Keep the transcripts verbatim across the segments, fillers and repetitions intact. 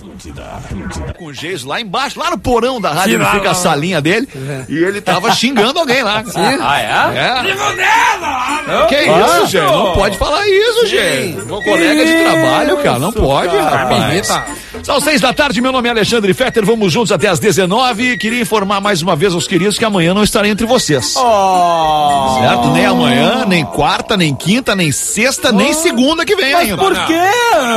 Atlântida, Atlântida. Com o Geiso lá embaixo, lá no porão da rádio, onde fica a salinha dele, é. E ele tava xingando alguém lá. Sim. Ah, é? É. Que ah, isso, gente? Não pode falar isso, gente. Meu colega de trabalho, cara, não pode, cara. rapaz. São seis da tarde, meu nome é Alexandre Fetter, vamos juntos até às dezenove. Queria informar mais uma vez aos queridos que amanhã não estarei entre vocês. Oh. Certo? Nem amanhã, nem quarta, nem quinta, nem sexta, oh. nem segunda que vem Mas ainda. por quê?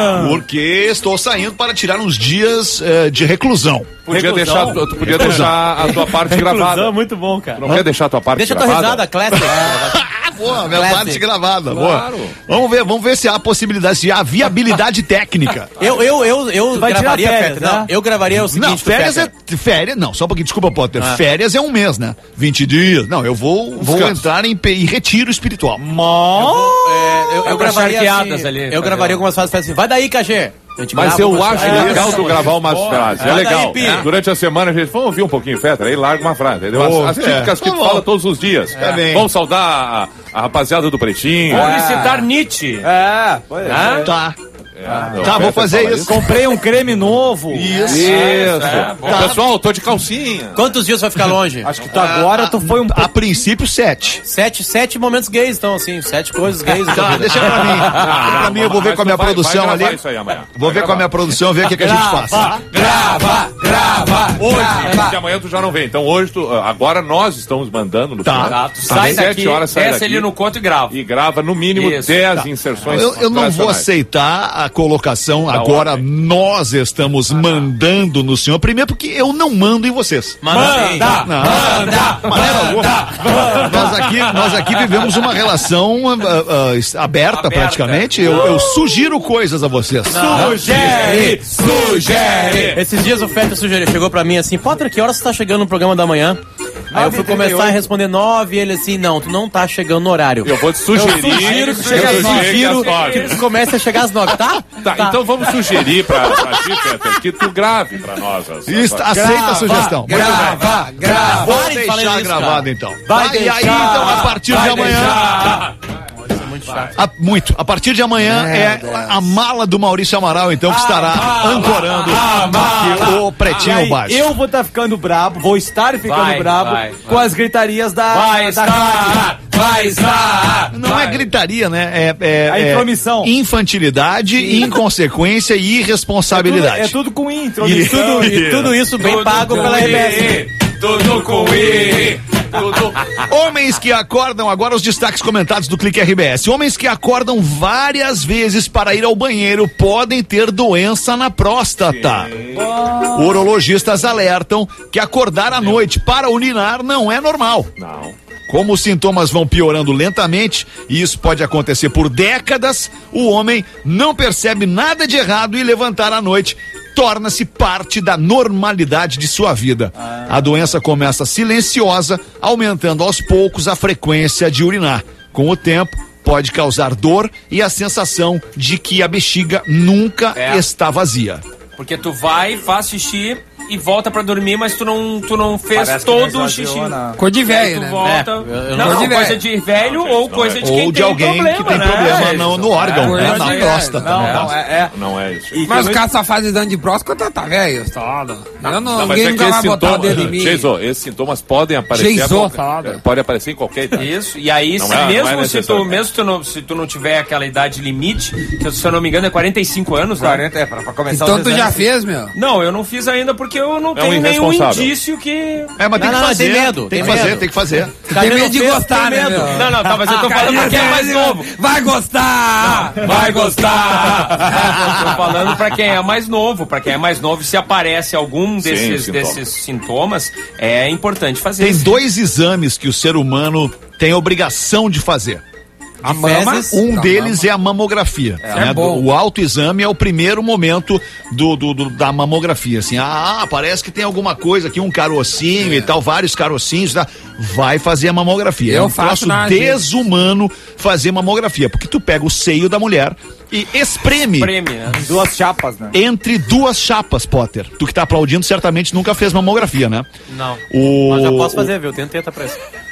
Porque estou saindo para tirar uns dias uh, de reclusão. Podia deixar, tu podia deixar a tua parte gravada. Muito bom, cara. Não Hã? quer deixar a tua parte Deixa gravada? Deixa a tua risada, Clécio. Boa, minha Classic. parte gravada. Claro. Boa. Vamos ver, vamos ver se há possibilidade, se há viabilidade técnica. Eu, eu, eu, eu gravaria férias, Fetter, né? Não, eu gravaria o seguinte. Não, férias é. Férias, não, só um pouquinho, desculpa, Potter. Ah. Férias é um mês, né? vinte dias. Não, eu vou, vou entrar em, em retiro espiritual. Mó! Eu, é, eu, eu, eu gravaria assim, ali. Eu gravaria algumas frases assim. Vai daí, Cachê. Mas eu acho é, legal tu gravar umas frases. É legal. Daí, é. Durante a semana a gente vamos ouvir um pouquinho, Fetter, aí larga uma frase. Oh, as típicas é. que tu fala todos os dias. É. Vamos saudar a, a rapaziada do Pretinho. Vou é. citar Nietzsche. É, pois é. Tá. É, não, tá, vou fazer isso. isso. Comprei um creme novo. Isso. Isso. É, tá. Pessoal, tô de calcinha. Quantos dias vai ficar longe? Acho que tu agora tu foi um. A princípio, sete. Sete, sete momentos gays, então, assim, sete coisas gays. Tá, deixa pra mim. Deixa pra mim, eu vou ver com a minha produção vai, vai ali. Isso aí amanhã. Vou ver com a minha produção, ver o que, que a gente faz. Grava, grava. Hoje, porque amanhã tu já não vem. Então hoje, tu, agora nós estamos mandando no tá. final. Tu sai daqui, desce ali no conto e grava. E grava no mínimo dez inserções. Eu não vou aceitar a colocação. Agora nós estamos mandando no senhor. Primeiro porque eu não mando em vocês. Manda, manda, não. manda, manda, manda. Nós aqui, nós aqui vivemos uma relação uh, uh, aberta, aberta praticamente. Eu, eu sugiro coisas a vocês. Não. Sugere, sugere. Esses dias o Fetter sugeriu, chegou pra mim assim, Potter, que horas você tá chegando no programa da manhã? Aí eu fui começar a responder nove e ele assim, não, tu não tá chegando no horário. Eu vou te sugerir. Eu sugiro que, chegue às sugiro que tu comece a chegar às nove, tá? Tá, tá. Então vamos sugerir pra, pra ti, Peter, que tu grave pra nós. As, Isso, as... aceita grava, a sugestão. Grava, grava. Vou deixar isso, gravado cara. então. Vai, vai deixar, e aí, então, a partir de amanhã... A, muito. A partir de amanhã é, é a mala do Maurício Amaral, então, que estará ah, ancorando ah, ah, o Pretinho aí, Baixo. Eu vou estar tá ficando brabo, vou estar ficando vai, brabo vai, com vai. as gritarias da... Vai da estar, vai estar. Não vai. é gritaria, né? É, é, a intromissão. É infantilidade, Sim. inconsequência e irresponsabilidade. É tudo, é tudo com intromissão. E, tudo, e tudo isso bem tudo pago pela R B S. Tudo com I. Tudo. Homens que acordam, agora os destaques comentados do Clique R B S. Homens que acordam várias vezes para ir ao banheiro podem ter doença na próstata. Oh. Urologistas alertam que acordar à noite para urinar não é normal. Não. Como os sintomas vão piorando lentamente, e isso pode acontecer por décadas, o homem não percebe nada de errado e levantar à noite torna-se parte da normalidade de sua vida. Ah. A doença começa silenciosa, aumentando aos poucos a frequência de urinar. Com o tempo, pode causar dor e a sensação de que a bexiga nunca é. está vazia. Porque tu vai, faz xixi e volta pra dormir, mas tu não, tu não fez Parece todo o xixi. Cor de velho, né? Volta... É, não, não, de coisa de velho ou coisa de quem ou de tem alguém problema, que tem né? problema é no, no órgão, é, né? Na próstata. Não, não, é, é. Não é isso. E mas os caras só fazem dano de próstata, tá velho? Eu não, ninguém é nunca vai botar o dedo em mim. Geiso, esses sintomas podem aparecer. Geiso, pode aparecer em qualquer idade. Isso, e aí, se, é, mesmo, se tu, mesmo se tu, não, se tu não tiver aquela idade limite, que se eu não me engano é quarenta e cinco anos, quarenta, né? É, pra, pra começar então tu já fez, meu? Não, eu não fiz ainda porque eu não tenho nenhum indício que... É, mas tem não, que fazer. Tem medo. Tem que fazer, tem que fazer. Tem medo de gostar, né, meu? Não, não, tá, mas eu tô falando pra quem é mais novo. Vai gostar! Vai gostar! Eu tô falando pra quem é mais novo. Pra quem é mais novo, se aparece algum desses, Sim, desses sintomas, é importante fazer. Tem dois exames que o ser humano tem obrigação de fazer. A mama, um tá, deles mama. é a mamografia. É, né? é bom. O autoexame é o primeiro momento do, do, do, da mamografia. Assim, ah, parece que tem alguma coisa aqui, um carocinho é. e tal, vários carocinhos. Tá? Vai fazer a mamografia. Eu é um faço troço desumano fazer mamografia, porque tu pega o seio da mulher e espreme. Espreme, né? Duas chapas, né? Entre duas chapas, Potter. Tu que tá aplaudindo certamente nunca fez mamografia, né? Não. O... Mas eu posso fazer, viu? Tenho teta pra isso.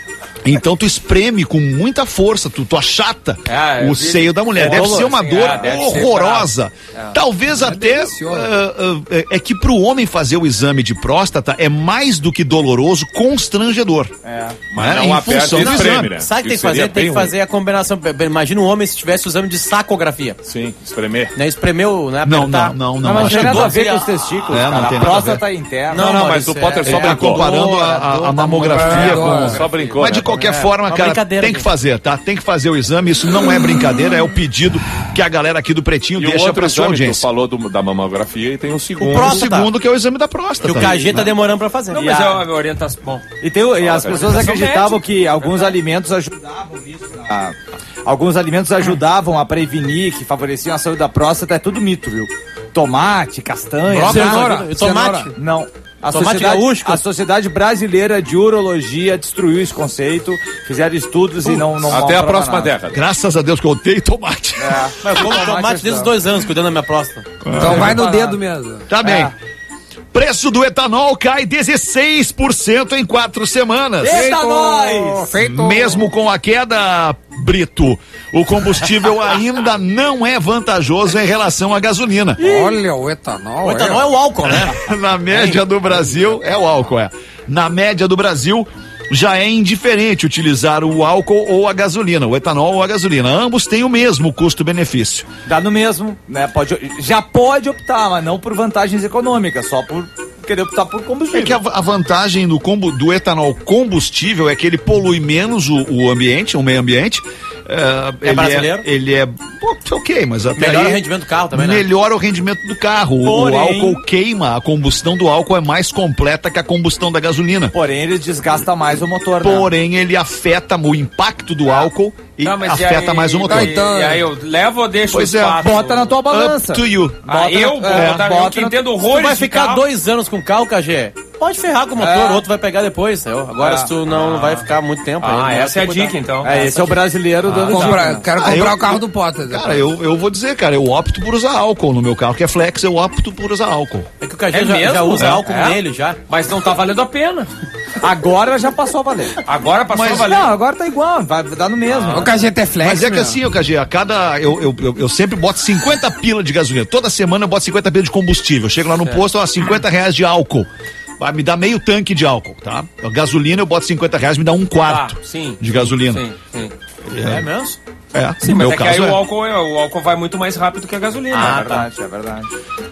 Então tu espreme com muita força, tu, tu achata é, o seio da mulher. Deve ser uma dor é, horrorosa. É. Talvez é até uh, uh, é que pro homem fazer o exame de próstata é mais do que doloroso, constrangedor. É. Mas não em função do exame. Né? Sabe o que tem que fazer? Tem que fazer a combinação. Imagina um homem se tivesse o exame de sacografia. Sim, espremer. Né? Espremeu, né? Não, não, não, não. Mas não tem nada a ver com os testículos. É, não a tem próstata interna. Não, não, mas o Potter só brincou. Comparando a mamografia com... Só brincou. Mas de qualquer forma, cara, tem que fazer, tá? Tem que fazer o exame, isso não é brincadeira, é o pedido que a galera aqui do Pretinho e deixa pra sua audiência. Tu falou do, da mamografia e tem um segundo. O, o segundo que é o exame da próstata. Que o K G tá demorando pra fazer. Não, mas é uma orientação. Bom. E, tem, e as pessoas acreditavam que alguns alimentos ajudavam isso. A, alguns alimentos ajudavam a prevenir, que favoreciam a saúde da próstata, é tudo mito, viu? Tomate, castanha, cenoura. Tomate? Não. A Tomate sociedade, gaúcho? a Sociedade Brasileira de Urologia destruiu esse conceito, fizeram estudos uh, e não, não até a próxima nada. década. Graças a Deus que eu odeio tomate. É. Mas eu como tomate desde os dois anos, cuidando da minha próstata. Então é. vai no dedo mesmo. Tá bem. É. Preço do etanol cai dezesseis por cento em quatro semanas. Eita, nós! Feito. Mesmo com a queda, Brito, o combustível ainda não é vantajoso em relação à gasolina. Olha, o etanol. O etanol é, é o álcool, né? Na média do Brasil, é o álcool, é. Na média do Brasil, já é indiferente utilizar o álcool ou a gasolina, o etanol ou a gasolina. Ambos têm o mesmo custo-benefício. Dá no mesmo, né? Pode, já pode optar, mas não por vantagens econômicas, só por querer optar por combustível. É que a, a vantagem do, combo, do etanol combustível é que ele polui menos o, o ambiente, o meio ambiente. Uh, é ele brasileiro? É, ele é pô, ok, mas até melhora aí, o rendimento do carro também, né? Melhora o rendimento do carro. Porém, o álcool queima, a combustão do álcool é mais completa que a combustão da gasolina. Porém, ele desgasta mais o motor, né? Porém, ele afeta o impacto do álcool e não, afeta e aí, mais o motor. Tá, então, e aí eu levo ou deixo pois os é, quatro? Bota na tua balança. Up to you. Ah, bota eu na, vou é, botar, bota eu que na, entendo tu horrores vai ficar carro. dois anos com o carro, K G. Pode ferrar com o motor, é. outro vai pegar depois, entendeu? Agora é. se tu não ah. vai ficar muito tempo. Ah, aí, essa é a dica então. É, esse é o brasileiro dando ah. comprar, dica. Quero ah, comprar eu, o carro do Potter. Cara, eu, eu vou dizer, cara, eu opto por usar álcool no meu carro, que é flex, eu opto por usar álcool. É que o K G é já, já usa é. álcool é. nele já. Mas não tá valendo a pena. Agora já passou a valer. Agora passou mas, a valer. Não, agora tá igual, vai dar no mesmo. Ah. O K G é flex. Mas é que meu. assim, o K G, a cada. Eu, eu, eu, eu sempre boto cinquenta pila de gasolina. Toda semana eu boto cinquenta pila de combustível. Eu chego lá no certo. posto, ó, cinquenta reais de álcool. Vai me dar meio tanque de álcool, tá? A gasolina eu boto cinquenta reais, me dá um quarto ah, sim, de gasolina. Sim, sim. É, é mesmo? É, sim, no mas meu é que caso aí é. o álcool, o álcool vai muito mais rápido que a gasolina. Ah, é verdade, é verdade.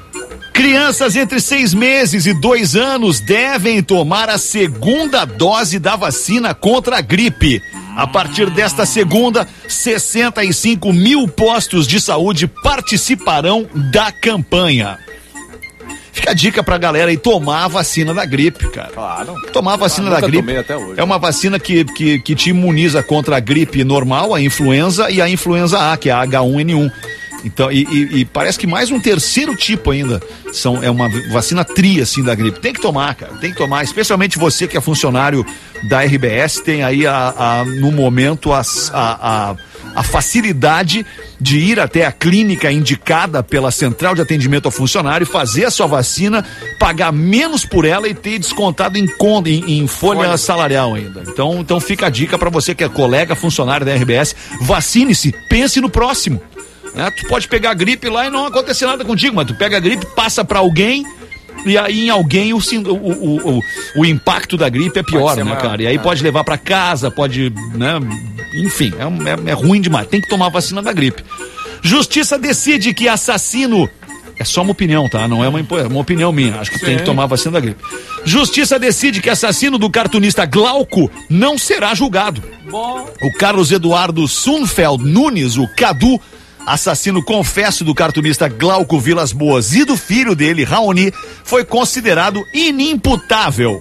Crianças entre seis meses e dois anos devem tomar a segunda dose da vacina contra a gripe. A partir desta segunda, sessenta e cinco mil postos de saúde participarão da campanha. Fica a dica pra galera aí tomar a vacina da gripe, cara. Claro. Tomar a vacina ah, da gripe até hoje. É uma vacina que, que, que te imuniza contra a gripe normal, a influenza e a influenza A, que é a H um N um. Então, e, e, e parece que mais um terceiro tipo ainda. São, é uma vacina tri, assim, da gripe. Tem que tomar, cara. Tem que tomar. Especialmente você que é funcionário da R B S, tem aí, a, a, no momento, a, a, a, a facilidade de ir até a clínica indicada pela Central de Atendimento ao Funcionário, fazer a sua vacina, pagar menos por ela e ter descontado em, em, em folha Olha. salarial ainda. Então, então fica a dica para você que é colega, funcionário da R B S. Vacine-se, pense no próximo. É, tu pode pegar a gripe lá e não acontecer nada contigo, mas tu pega a gripe, passa pra alguém e aí em alguém o, o, o, o, o impacto da gripe é pior, né, maior, cara? E aí é. pode levar pra casa, pode, né? Enfim, é, é, é ruim demais. Tem que tomar a vacina da gripe. Justiça decide que assassino... É só uma opinião, tá? Não é uma, é uma opinião minha. Acho que Sim. tem que tomar a vacina da gripe. Justiça decide que assassino do cartunista Glauco não será julgado. Bom. O Carlos Eduardo Sunfeld Nunes, o Cadu, assassino confesso do cartunista Glauco Vilas Boas e do filho dele, Raoni, foi considerado inimputável.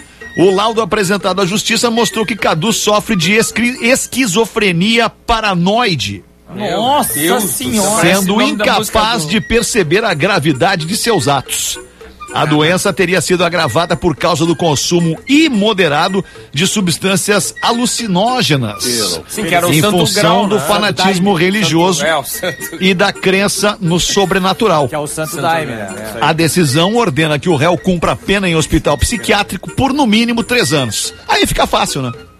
O laudo apresentado à justiça mostrou que Cadu sofre de esqui- esquizofrenia paranoide. Nossa Deus senhora! Sendo incapaz do... de perceber a gravidade de seus atos. A doença teria sido agravada por causa do consumo imoderado de substâncias alucinógenas. Sim, que era o em santo função grau, do né? fanatismo Santo religioso é, santo... e da crença no sobrenatural. Que é o Santo, santo Daime, né? A decisão ordena que o réu cumpra a pena em hospital psiquiátrico por no mínimo três anos. Aí fica fácil, né?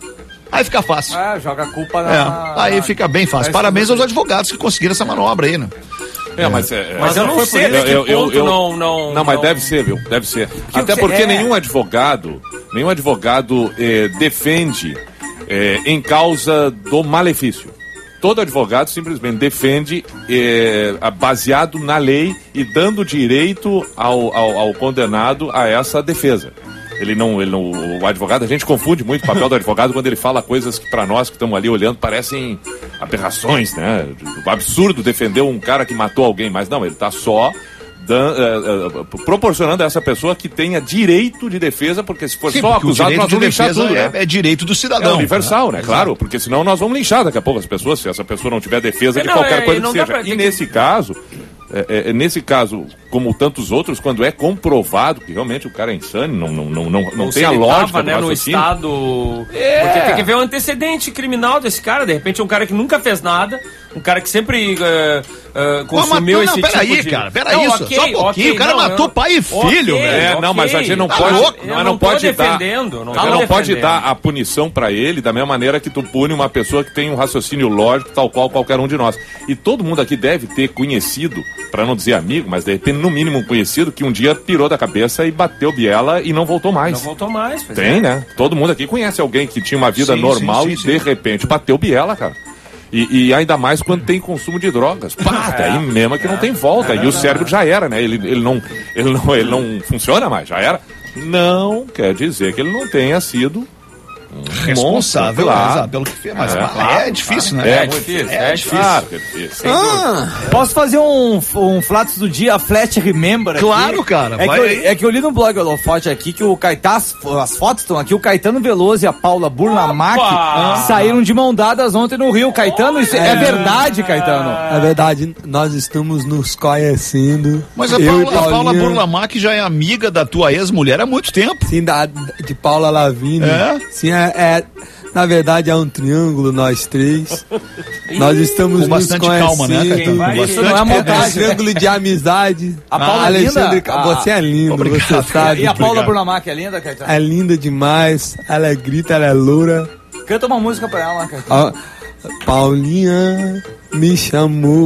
Aí fica fácil. É, joga a culpa na... É, aí fica bem fácil. Parabéns aos advogados que conseguiram essa manobra aí, né? É, mas, é, mas eu não sei até que ponto eu, eu, não, não... Não, mas não... deve ser, viu? Deve ser. Que até que porque é? nenhum advogado, nenhum advogado eh, defende eh, em causa do malefício. Todo advogado simplesmente defende eh, baseado na lei e dando direito ao, ao, ao condenado a essa defesa. Ele não, ele não, o advogado, a gente confunde muito o papel do advogado quando ele fala coisas que para nós que estamos ali olhando parecem aberrações, né? O absurdo defender um cara que matou alguém, mas não, ele está só dan, uh, uh, proporcionando a essa pessoa que tenha direito de defesa, porque se for Sim, só acusado, nós vamos linchar tudo, é, né? é direito do cidadão. É universal, né? Claro, porque senão nós vamos linchar daqui a pouco as pessoas, se essa pessoa não tiver defesa de não, qualquer é, coisa que seja. pra... E nesse caso... É, é, nesse caso, como tantos outros, quando é comprovado que realmente o cara é insano, não, não, não, não, não tem a lógica tava, do né, no raciocínio. estado... É. Porque tem que ver o antecedente criminal desse cara. De repente é um cara que nunca fez nada, um cara que sempre uh, uh, consumiu Pô, esse não, tipo peraí, de... cara, peraí, não, isso, okay, só um pouquinho, okay, o cara não, matou eu... pai e filho, okay, velho. É, okay, não, mas a gente não tá pode, louco, não, eu não não tô pode dar, defendendo, não, não, tô não pode defendendo. dar a punição pra ele da mesma maneira que tu pune uma pessoa que tem um raciocínio lógico, tal qual qualquer um de nós. E todo mundo aqui deve ter conhecido, pra não dizer amigo, mas de repente no mínimo um conhecido que um dia pirou da cabeça e bateu biela e não voltou mais. Não voltou mais. Tem, é. né? Todo mundo aqui conhece alguém que tinha uma vida Sim, normal sim, sim, e sim. de repente bateu biela, cara. E, e ainda mais quando tem consumo de drogas. Pá, daí mesmo é que não tem volta. E o cérebro já era, né? Ele, ele, não, ele, não, ele não funciona mais, já era. Não quer dizer que ele não tenha sido um responsável, monstro, claro. Exato, pelo que fez. Mas É, é, claro, é difícil, né? É, É, difícil, é é difícil. Claro que é difícil. Ah, posso fazer um, um Flatos do dia, Flat Remember aqui? Claro, cara, É que, vai eu, aí. é que eu li no blog Holofote aqui que o Caetano, as, as fotos estão aqui, o Caetano Veloso e a Paula Burlamac Opa! saíram de mão dadas ontem no Rio. Caetano, isso é, é verdade, Caetano? É verdade, nós estamos nos conhecendo. Mas a Eu e Paula, a Paula Paulinha, Burlamac já é amiga da tua ex-mulher há muito tempo. Sim, da, de Paula Lavigne. É? Sim, é, é- na verdade é um triângulo, nós três. Nós estamos Com nos bastante conhecendo. calma, né, Caetano? vai- Com Isso não é bastante- É um montagem. triângulo de amizade. A Paula é Alexandre, linda? você é lindo, Obrigado, você sabe. E a Paula Obrigado. Burlamac é linda, Caetano? É linda demais, ela é grita, ela é loura. Canta uma música pra ela, Caetano. Ó, Paulinha me chamou.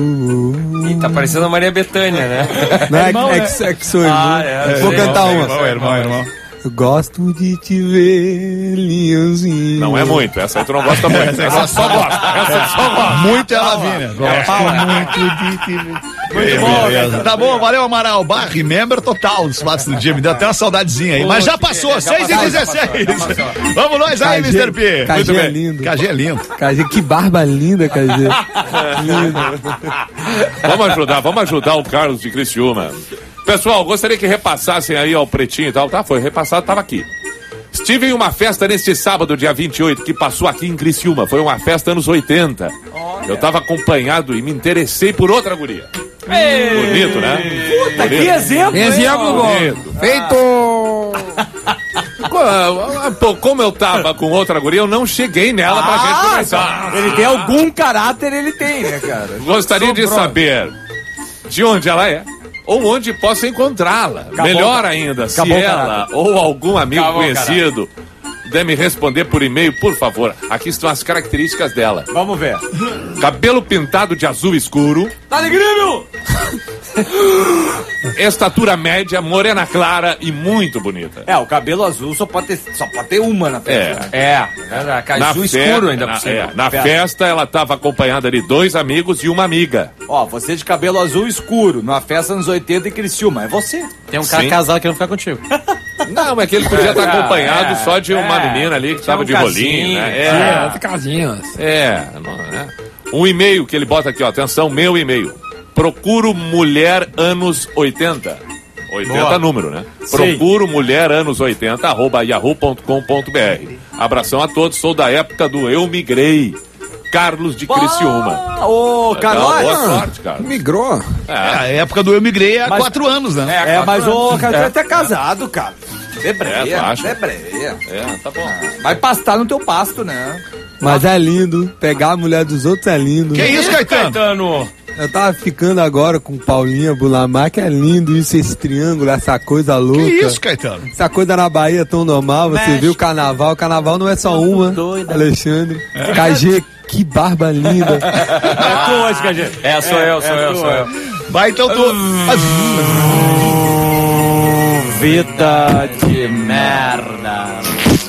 Ih, tá parecendo a Maria Bethânia, né? Não é, irmão, é né? que, é que sou irmão. Ah, é, Vou é, cantar é, uma. Irmão, irmão, irmão. Eu gosto de te ver, Leãozinho. Não é muito, essa aí tu não gosta muito. Essa só gosta, essa só gosta. Muito ela vinha. Gosto muito de te ver. Muito bom. Tá bom, valeu, Amaral. Bah, remember total dos fatos do dia. Me deu até uma saudadezinha aí. Mas já passou, seis e dezesseis. Vamos nós aí, K G, mister P. K G Muito é bem. lindo. K G é lindo. K G, que barba linda, K G. Vamos ajudar, vamos ajudar o Carlos de Criciúma. Pessoal, gostaria que repassassem aí ao Pretinho e tal. Tá, foi repassado, tava aqui. Estive em uma festa neste sábado, dia vinte e oito, que passou aqui em Criciúma. Foi uma festa anos oitenta. Eu tava acompanhado e me interessei por outra guria. Bonito, né? Puta, que exemplo, hein? Exemplo bom. Bonito. Feito! Pô, como eu tava com outra guria, eu não cheguei nela pra gente Ah, conversar. ele tem algum caráter, ele tem, né, cara? Gostaria de Sobrou. saber de onde ela é ou onde posso encontrá-la. Melhor ainda, se Acabou o ela caráter. ou algum amigo Acabou o conhecido puder me responder por e-mail, por favor. Aqui estão as características dela. Vamos ver. Cabelo pintado de azul escuro, Dale, Grêmio! estatura média, morena clara e muito bonita. É, o cabelo azul só pode ter, só pode ter uma na festa. É. É, é, azul fe- escuro ainda na, por cima. é, na Pera. festa ela estava acompanhada de dois amigos e uma amiga. Ó, você de cabelo azul escuro, numa festa anos oitenta em Criciúma, é você. Tem um cara Sim. casado querendo ficar contigo. Não, é que ele podia estar acompanhado é, só de uma é. menina ali que Tinha estava um de casinho, rolinho, né? é. É, casinhas. é, não é. Um e-mail que ele bota aqui, ó. Atenção, meu e-mail. Procuro mulher anos oitenta. oitenta Boa. número, né? Sim. Procuro mulher anos oitenta, arroba yahoo ponto com ponto br. Abração a todos, sou da época do Eu Migrei. Carlos de Criciúma. Ah, ô, Legal, Carlos. boa sorte, Carlos. Migrou. É, a época do Eu Migrei há Mas- quatro anos, né? É, mas o Carlos é até casado, cara. Debreia, É, tu acha? debreia. É, tá bom. Vai pastar no teu pasto, né? Mas é lindo. Pegar a mulher dos outros é lindo. Que isso, Caetano? Caetano? Eu tava ficando agora com Paulinha Bulamar, que é lindo isso, esse triângulo, essa coisa louca. Que isso, Caetano? Essa coisa na Bahia tão normal, você Mexe. viu o carnaval, o carnaval não é só uma, Doida. Alexandre. É. K G, que barba linda. É tu hoje, K G. É, sou eu, sou eu, sou eu. Vai então tu. Vida de merda.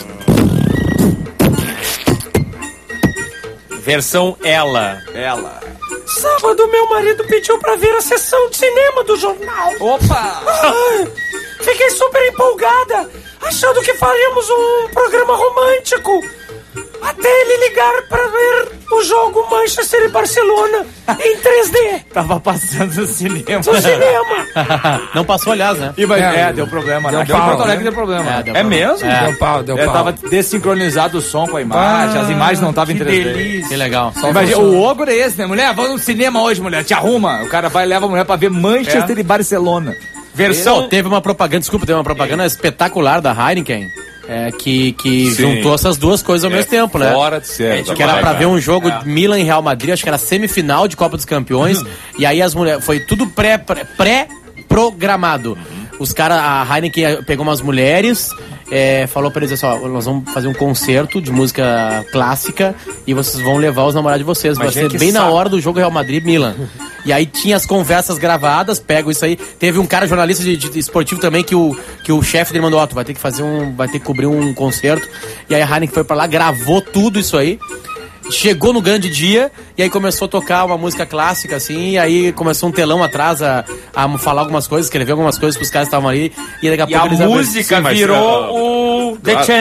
Versão ela. Ela. Sábado, meu marido pediu pra ver a sessão de cinema do jornal. Opa! Ah, fiquei super empolgada, achando que faríamos um programa romântico. Até ele ligar pra ver o jogo Manchester e Barcelona em três D. Tava passando no cinema. No cinema. Não passou, aliás, né? E vai, É, é, deu problema. deu Aqui em pau, Porto Alegre né? deu problema. É, deu É problema. mesmo? É. Deu pau, deu É, pau. tava desincronizado o som com a imagem, as imagens não estavam em Que três D. delícia. Que legal. Imagina, o ogro é esse, né? Mulher, vamos no cinema hoje, mulher, te arruma. O cara vai e leva a mulher pra ver Manchester É. e Barcelona. Versão... Pô, teve uma propaganda, desculpa, teve uma propaganda espetacular da Heineken, é, que, que Sim. juntou essas duas coisas ao É mesmo tempo, né? Fora de série. Que era pra ver um jogo de Milan e Real Madrid, acho que era semifinal de Copa dos Campeões, e aí as mulheres, foi tudo pré, pré, pré-programado. Os caras, a Heineken pegou umas mulheres, é, falou pra eles assim, ó, nós vamos fazer um concerto de música clássica e vocês vão levar os namorados de vocês. Vai Imagina ser que bem na saco. hora do jogo Real Madrid-Milan. E aí tinha as conversas gravadas, pego isso aí. Teve um cara jornalista de, de esportivo também que o, que o chefe dele mandou, ó, tu vai ter que fazer um, vai ter que cobrir um concerto. E aí a Heineken foi pra lá, gravou tudo isso aí. Chegou no grande dia e aí começou a tocar uma música clássica, assim, e aí começou um telão atrás a, a falar algumas coisas, escrever algumas coisas pros caras que estavam ali, e daqui a E pouco a eles abriram- música Sim, mas, virou uh, o The claro.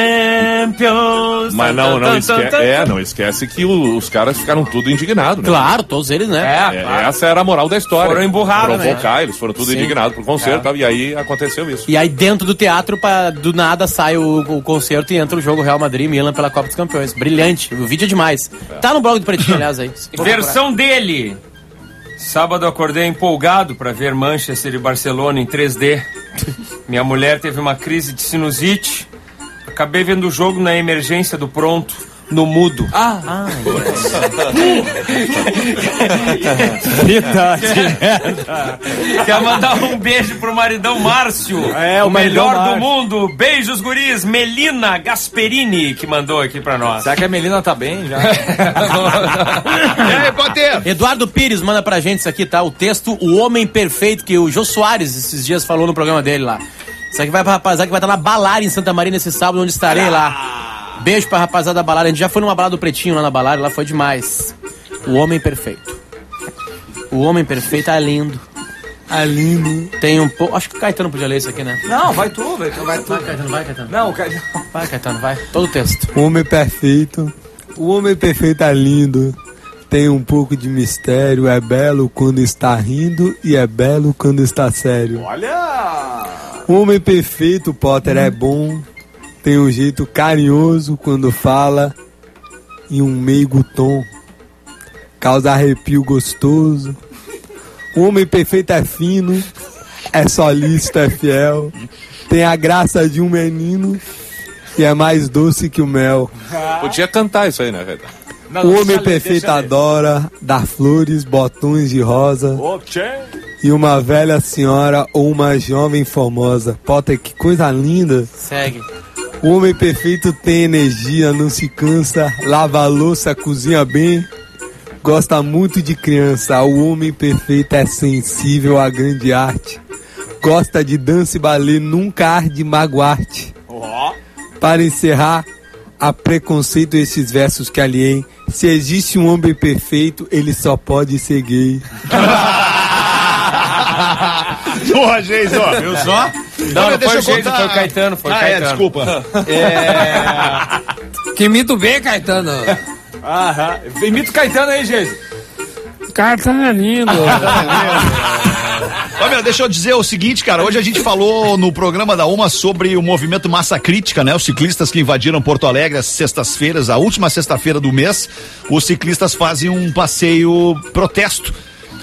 Champions. Mas não, não Tan, tan, esquece. tan, tan. É, não esquece que o- os caras ficaram tudo indignados, né? Claro, todos eles, né? É, É, claro. essa era a moral da história. Foram emburrados, Provocar, eles foram tudo Sim. indignados pro concerto, tal, e aí aconteceu isso. E aí dentro do teatro, pra, do nada, sai o, o concerto e entra o jogo Real Madrid e Milan pela Copa dos Campeões. Brilhante, o vídeo é demais. Tá no blog do Pretinho, aliás, aí. Versão dele. Sábado acordei empolgado pra ver Manchester e Barcelona em três D. Minha mulher teve uma crise de sinusite. Acabei vendo o jogo na emergência do pronto, no mudo. Ah, Quer mandar um beijo pro maridão Márcio. É, o o maridão melhor do Márcio. mundo. Beijos, guris. Melina Gasperini, que mandou aqui pra nós. será que a Melina tá bem já? E aí, Potter? Eduardo Pires manda pra gente isso aqui, tá? O texto O Homem Perfeito, que o Jô Soares esses dias falou no programa dele lá. Isso aqui vai pra rapaziada que vai estar na Balada em Santa Maria nesse sábado, onde estarei lá. Beijo pra rapaziada da Balada. A gente já foi numa balada do Pretinho lá na Balada, lá foi demais. O Homem Perfeito. O Homem Perfeito é lindo. É lindo. Tem um pouco... Acho que o Caetano podia ler isso aqui, né? Não, vai tu, vai tu. Vai, tu. Vai, Caetano, vai, Caetano. Não, cara. Vai, Caetano, vai. Todo o texto. O homem perfeito. O homem perfeito é lindo. Tem um pouco de mistério. É belo quando está rindo e é belo quando está sério. Olha! O homem perfeito, Potter, é bom. Tem um jeito carinhoso quando fala em um meigo tom. Causa arrepio gostoso. O homem perfeito é fino. É solícito, é fiel. Tem a graça de um menino e é mais doce que o mel. Podia cantar isso aí, né, velho? Não, O deixa homem ler, perfeito deixa ler. adora dar flores, botões de rosa Ô, tchê. e uma velha senhora ou uma jovem formosa. Potter, que coisa linda. Segue. O homem perfeito tem energia, não se cansa, lava a louça, cozinha bem, gosta muito de criança. O homem perfeito é sensível à grande arte, gosta de dança e balé, nunca arde magoarte. Para encerrar, há preconceito esses versos que aliei. Se existe um homem perfeito, ele só pode ser gay. Porra, gente, ó. Viu só? Não, Olha, não deixa foi eu o jeito, contar. foi o Caetano, foi o Ah, Caetano. é, desculpa. Que imita bem, Caetano. Aham. Imita o Caetano aí, gente. Caetano é lindo. Ó, meu, deixa eu dizer o seguinte, cara. Hoje a gente falou no programa da Uma sobre o movimento Massa Crítica, né? Os ciclistas que invadiram Porto Alegre às sextas-feiras, a última sexta-feira do mês, os ciclistas fazem um passeio protesto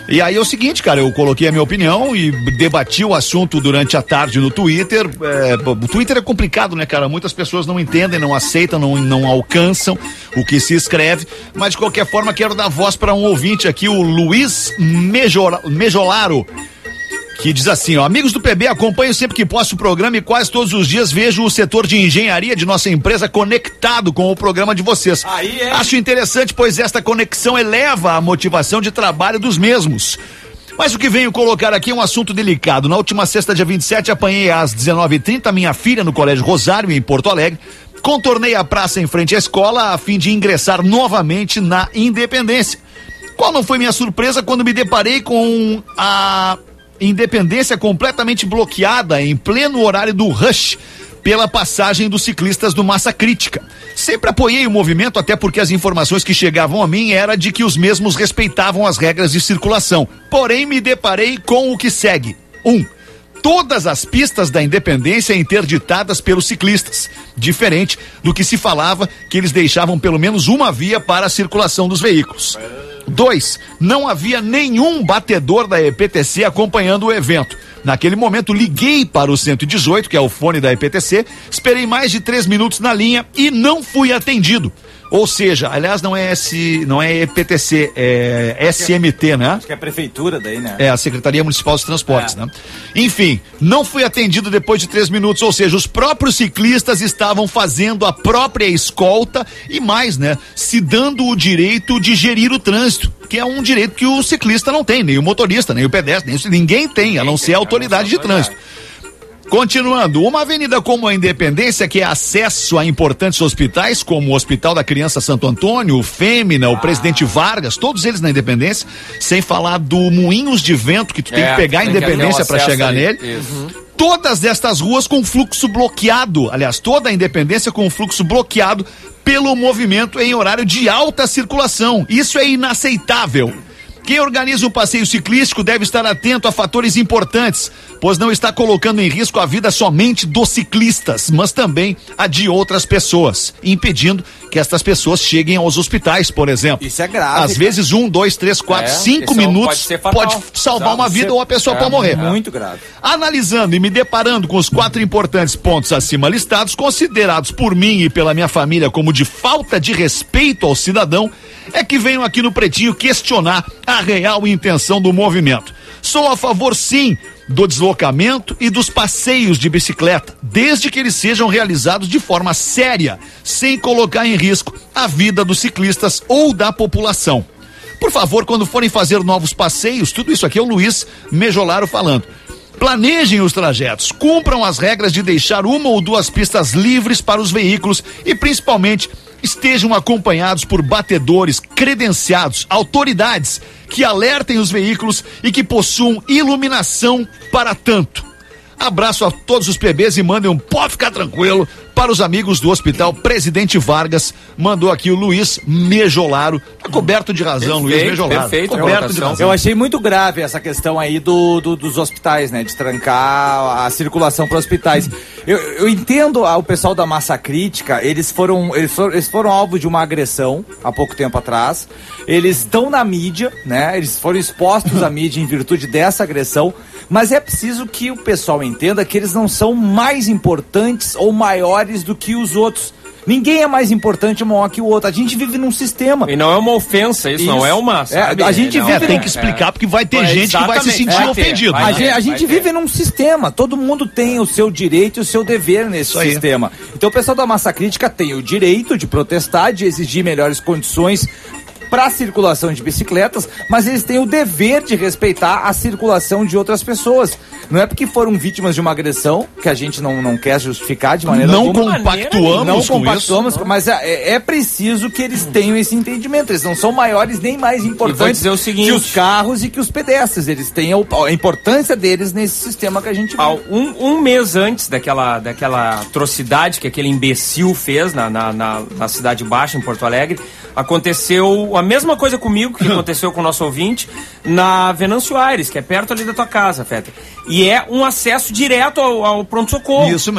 E aí é o seguinte, cara, eu coloquei a minha opinião e debati o assunto durante a tarde no Twitter. É, o Twitter é complicado, né, cara? Muitas pessoas não entendem, não aceitam, não, não alcançam o que se escreve. Mas, de qualquer forma, quero dar voz para um ouvinte aqui, o Luiz Mejor, Mejolaro, que diz assim, ó, amigos do P B, acompanho sempre que posso o programa e quase todos os dias vejo o setor de engenharia de nossa empresa conectado com o programa de vocês. Aí é. Acho interessante, pois esta conexão eleva a motivação de trabalho dos mesmos. Mas o que venho colocar aqui é um assunto delicado. Na última sexta, dia vinte e sete, apanhei às dezenove e trinta minha filha no Colégio Rosário, em Porto Alegre. Contornei a praça em frente à escola a fim de ingressar novamente na Independência. Qual não foi minha surpresa quando me deparei com a Independência completamente bloqueada em pleno horário do rush pela passagem dos ciclistas do Massa Crítica. Sempre apoiei o movimento, até porque as informações que chegavam a mim era de que os mesmos respeitavam as regras de circulação. Porém, me deparei com o que segue. Um, todas as pistas da Independência interditadas pelos ciclistas, diferente do que se falava que eles deixavam pelo menos uma via para a circulação dos veículos. Dois, não havia nenhum batedor da E P T C acompanhando o evento. Naquele momento, liguei para o cento e dezoito, que é o fone da E P T C, esperei mais de três minutos na linha e não fui atendido. Ou seja, aliás, não é S, não é E P T C, é S M T, né? Acho que é a prefeitura daí, né? É, a Secretaria Municipal dos Transportes, é. né? Enfim, não fui atendido depois de três minutos, ou seja, os próprios ciclistas estavam fazendo a própria escolta e mais, né? Se dando o direito de gerir o trânsito, que é um direito que o ciclista não tem, nem o motorista, nem o pedestre, nem isso, ninguém tem, a não ser a autoridade de trânsito. Continuando, uma avenida como a Independência, que é acesso a importantes hospitais, como o Hospital da Criança Santo Antônio, o Fêmea, o Presidente Vargas, todos eles na Independência, sem falar do Moinhos de Vento, que tu é, tem que pegar a Independência para chegar ali. nele. Uhum. Todas estas ruas com fluxo bloqueado, aliás, toda a Independência com fluxo bloqueado pelo movimento em horário de alta circulação. Isso é inaceitável. Quem organiza um passeio ciclístico deve estar atento a fatores importantes, pois não está colocando em risco a vida somente dos ciclistas, mas também a de outras pessoas, impedindo que estas pessoas cheguem aos hospitais, por exemplo. Isso é grave. Às cara. vezes, um, dois, três, quatro, é, cinco minutos pode, pode salvar uma vida ser... ou a pessoa é, pode morrer. Muito grave. Analisando e me deparando com os quatro importantes pontos acima listados, considerados por mim e pela minha família como de falta de respeito ao cidadão, é que venho aqui no Pretinho questionar a real intenção do movimento. Sou a favor, sim, do deslocamento e dos passeios de bicicleta, desde que eles sejam realizados de forma séria, sem colocar em risco a vida dos ciclistas ou da população. Por favor, quando forem fazer novos passeios, tudo isso aqui é o Luiz Mejolaro falando, planejem os trajetos, cumpram as regras de deixar uma ou duas pistas livres para os veículos e, principalmente, estejam acompanhados por batedores credenciados, autoridades que alertem os veículos e que possuam iluminação para tanto. Abraço a todos os P Bs e mandem um pode ficar tranquilo para os amigos do Hospital Presidente Vargas. Mandou aqui o Luiz Mejolaro. Tá coberto de razão, perfeito, Luiz Mejolaro. Perfeito, coberto de razão. Eu achei muito grave essa questão aí do, do dos hospitais, né? De trancar a circulação para hospitais. Eu, eu entendo o pessoal da Massa Crítica, eles foram, eles foram, eles foram alvo de uma agressão há pouco tempo atrás. Eles estão na mídia, né? Eles foram expostos à mídia em virtude dessa agressão. Mas é preciso que o pessoal entenda que eles não são mais importantes ou maiores do que os outros. Ninguém é mais importante ou maior que o outro. A gente vive num sistema. E não é uma ofensa, isso, isso. não é uma... Sabe? É, a gente não, vive... É, tem que explicar, porque vai ter é, gente que vai se sentir vai ofendido. Vai a ter, gente, a gente vive ter. num sistema. Todo mundo tem o seu direito e o seu dever nesse isso sistema. Aí. Então o pessoal da Massa Crítica tem o direito de protestar, de exigir melhores condições para a circulação de bicicletas, mas eles têm o dever de respeitar a circulação de outras pessoas. Não é porque foram vítimas de uma agressão, que a gente não, não quer justificar de maneira não alguma. Compactuamos não com compactuamos, isso. mas é, é preciso que eles tenham esse entendimento. Eles não são maiores nem mais importantes dizer o seguinte, que os carros e que os pedestres. Eles têm a, a importância deles nesse sistema que a gente vive. Um, um mês antes daquela, daquela atrocidade que aquele imbecil fez na, na, na, na Cidade Baixa, em Porto Alegre, aconteceu a mesma coisa comigo que aconteceu com o nosso ouvinte na Venâncio Aires, que é perto ali da tua casa, Feta. E é um acesso direto ao, ao pronto-socorro. Isso mesmo.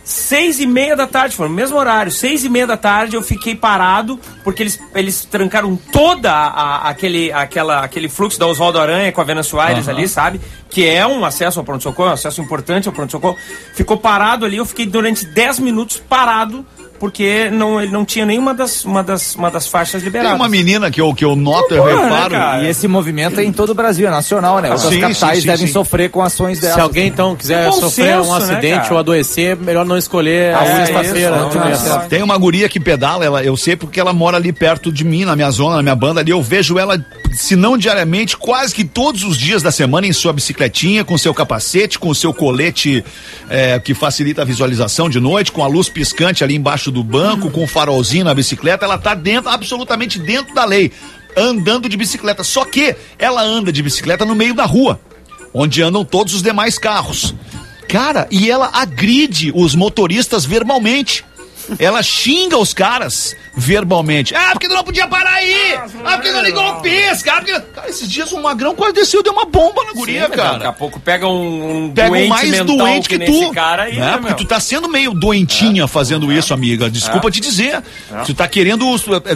Seis e meia da tarde, foi no mesmo horário, seis e meia da tarde eu fiquei parado, porque eles, eles trancaram toda a, a, aquele, aquela, aquele fluxo da Oswaldo Aranha com a Venâncio Aires uhum. ali, sabe? Que é um acesso ao pronto-socorro, um acesso importante ao pronto-socorro. Ficou parado ali, eu fiquei durante dez minutos parado, porque não, ele não tinha nenhuma das, uma das, uma das faixas liberadas. Tem uma menina que eu, que eu noto, eu reparo. Né, e esse movimento é em todo o Brasil, é nacional, né? Outras capitais sim, devem sim. sofrer com ações dessas. Se alguém, então, quiser sofrer senso, um acidente né, ou adoecer, melhor não escolher a é sexta-feira. É Tem uma guria que pedala, ela, eu sei porque ela mora ali perto de mim, na minha zona, na minha banda ali, eu vejo ela, se não diariamente, quase que todos os dias da semana em sua bicicletinha, com seu capacete, com o seu colete é, que facilita a visualização de noite, com a luz piscante ali embaixo do banco, hum. com o farolzinho na bicicleta, ela tá dentro, absolutamente dentro da lei, andando de bicicleta. Só que ela anda de bicicleta no meio da rua, onde andam todos os demais carros. Cara, e ela agride os motoristas verbalmente. Ela xinga os caras verbalmente. Ah, porque tu não podia parar aí! Ah, porque não ligou o pisca! Ah, porque... Cara, esses dias um magrão quase desceu, deu uma bomba na guria, Sim, cara. Daqui a pouco pega um, um pega doente um mais mental doente que, que tu. Cara aí, né? Né, porque tu tá sendo meio doentinha é. fazendo é. isso, amiga. Desculpa é. te dizer. É. Tu tá querendo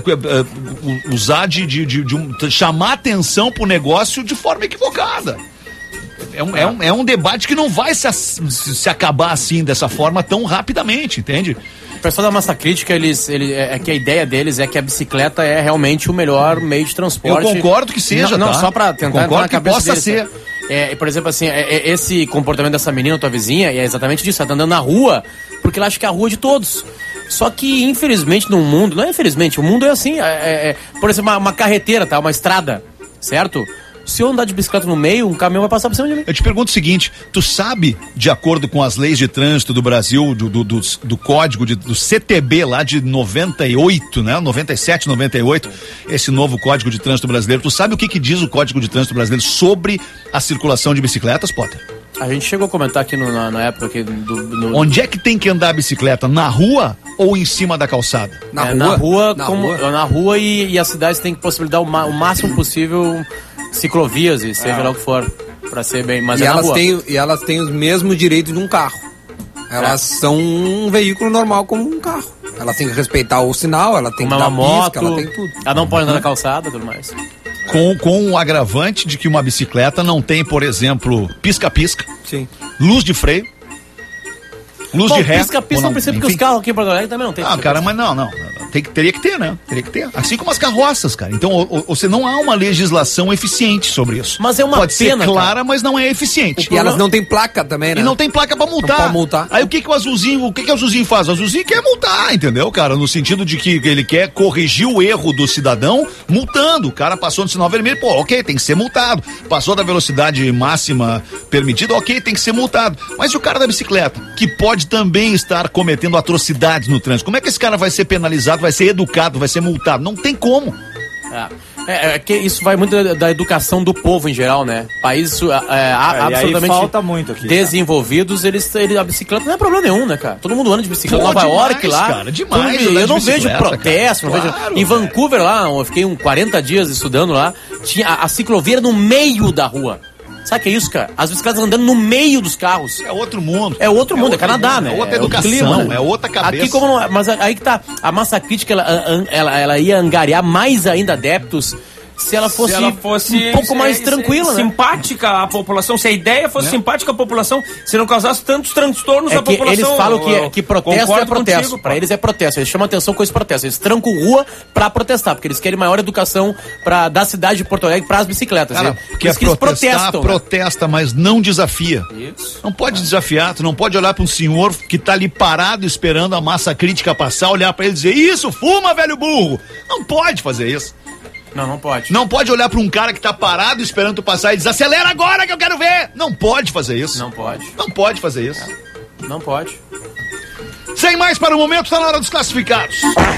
usar de, de, de, de um, chamar atenção pro negócio de forma equivocada. É um, é. É, um, é um debate que não vai se, se acabar assim, dessa forma, tão rapidamente, entende? O pessoal da Massa Crítica, eles, ele, é que a ideia deles é que a bicicleta é realmente o melhor meio de transporte. Eu concordo que seja, Não, tá? não só pra tentar entrar na cabeça possa deles, ser. É, por exemplo, assim, é, é, esse comportamento dessa menina, tua vizinha, é exatamente disso. Ela tá andando na rua porque ela acha que é a rua de todos. Só que, infelizmente, no mundo, não é infelizmente, o mundo é assim. É, é, por exemplo, uma, uma carreteira, tá? Uma estrada, certo? Se eu andar de bicicleta no meio, um caminhão vai passar por cima de mim. Eu te pergunto o seguinte, tu sabe, de acordo com as leis de trânsito do Brasil, do, do, do, do código, de, do C T B lá de noventa e oito, né? noventa e sete, noventa e oito, esse novo código de trânsito brasileiro, tu sabe o que que diz o código de trânsito brasileiro sobre a circulação de bicicletas, Potter? A gente chegou a comentar aqui no, na, na época aqui do, no... Onde é que tem que andar a bicicleta? Na rua ou em cima da calçada? Na é, rua? Na rua, na como, rua, na rua e, e as cidades têm que possibilitar o, ma, o máximo possível ciclovias e seja é. lá o que for, pra ser bem, mas e é elas na rua. Têm, e elas têm os mesmos direitos de um carro. Elas é. são um veículo normal como um carro. Elas têm que respeitar o sinal, ela tem uma que dar moto, pisca, ela tem tudo. Ela não pode andar na calçada e tudo mais. Com, com o agravante de que uma bicicleta não tem, por exemplo, pisca-pisca, Sim. luz de freio, luz Bom, de ré. Pisca-pisca não precisa, porque os carros aqui em Porto Alegre também não tem. Ah, cara, mas não, não. Tem, teria que ter, né? Teria que ter. Assim como as carroças, cara. Então, ou, ou, não há uma legislação eficiente sobre isso. Mas é uma Pode pena, ser clara, cara. mas não é eficiente. E elas não têm placa também, né? E não tem placa pra multar. Pra multar. Aí o que que o azulzinho, o que que o azulzinho faz? O azulzinho quer multar, entendeu, cara? No sentido de que ele quer corrigir o erro do cidadão multando. O cara passou no sinal vermelho, pô, ok, tem que ser multado. Passou da velocidade máxima permitida, ok, tem que ser multado. Mas e o cara da bicicleta, que pode também estar cometendo atrocidades no trânsito? Como é que esse cara vai ser penalizado, vai ser educado, vai ser multado? Não tem como. É, é que isso vai muito da, da educação do povo em geral, né? Países é, é, absolutamente falta muito aqui, desenvolvidos, eles, eles, a bicicleta não é problema nenhum, né, cara? Todo mundo anda de bicicleta. Nova York lá. Cara, demais. Eu não vejo protesto, não claro, vejo. Em Vancouver lá, eu fiquei uns quarenta dias estudando lá, tinha a, a ciclovia era no meio da rua. Sabe o que é isso, cara? As bicicletas andando no meio dos carros. É outro mundo. É outro mundo, é, outro é Canadá, mundo, né? É outra é educação, clima, né? É outra cabeça. Aqui como não é, mas aí que tá, a Massa Crítica, ela, ela, ela ia angariar mais ainda adeptos se ela fosse, se ela fosse um pouco mais é, tranquila, é, né? Simpática à população, se a ideia fosse é. simpática à população, se não causasse tantos transtornos é à população. Eles falam que, eu, que protesto é protesto. Contigo, pra eles é protesto. Eles chamam atenção com esse protesto. Eles trancam rua pra protestar, porque eles querem maior educação pra, da cidade de Porto Alegre pras bicicletas. Cara, porque eles protestam, protesta, né? Mas não desafia. Isso. Não pode é. desafiar, tu não pode olhar pra um senhor que tá ali parado esperando a Massa Crítica passar, olhar pra ele e dizer, isso, fuma, velho burro. Não pode fazer isso. Não, não pode. Não pode olhar pra um cara que tá parado esperando tu passar e dizer, acelera agora que eu quero ver. Não pode fazer isso. Não pode. Não pode fazer isso. É. Não pode. Sem mais para o momento, tá na hora dos classificados.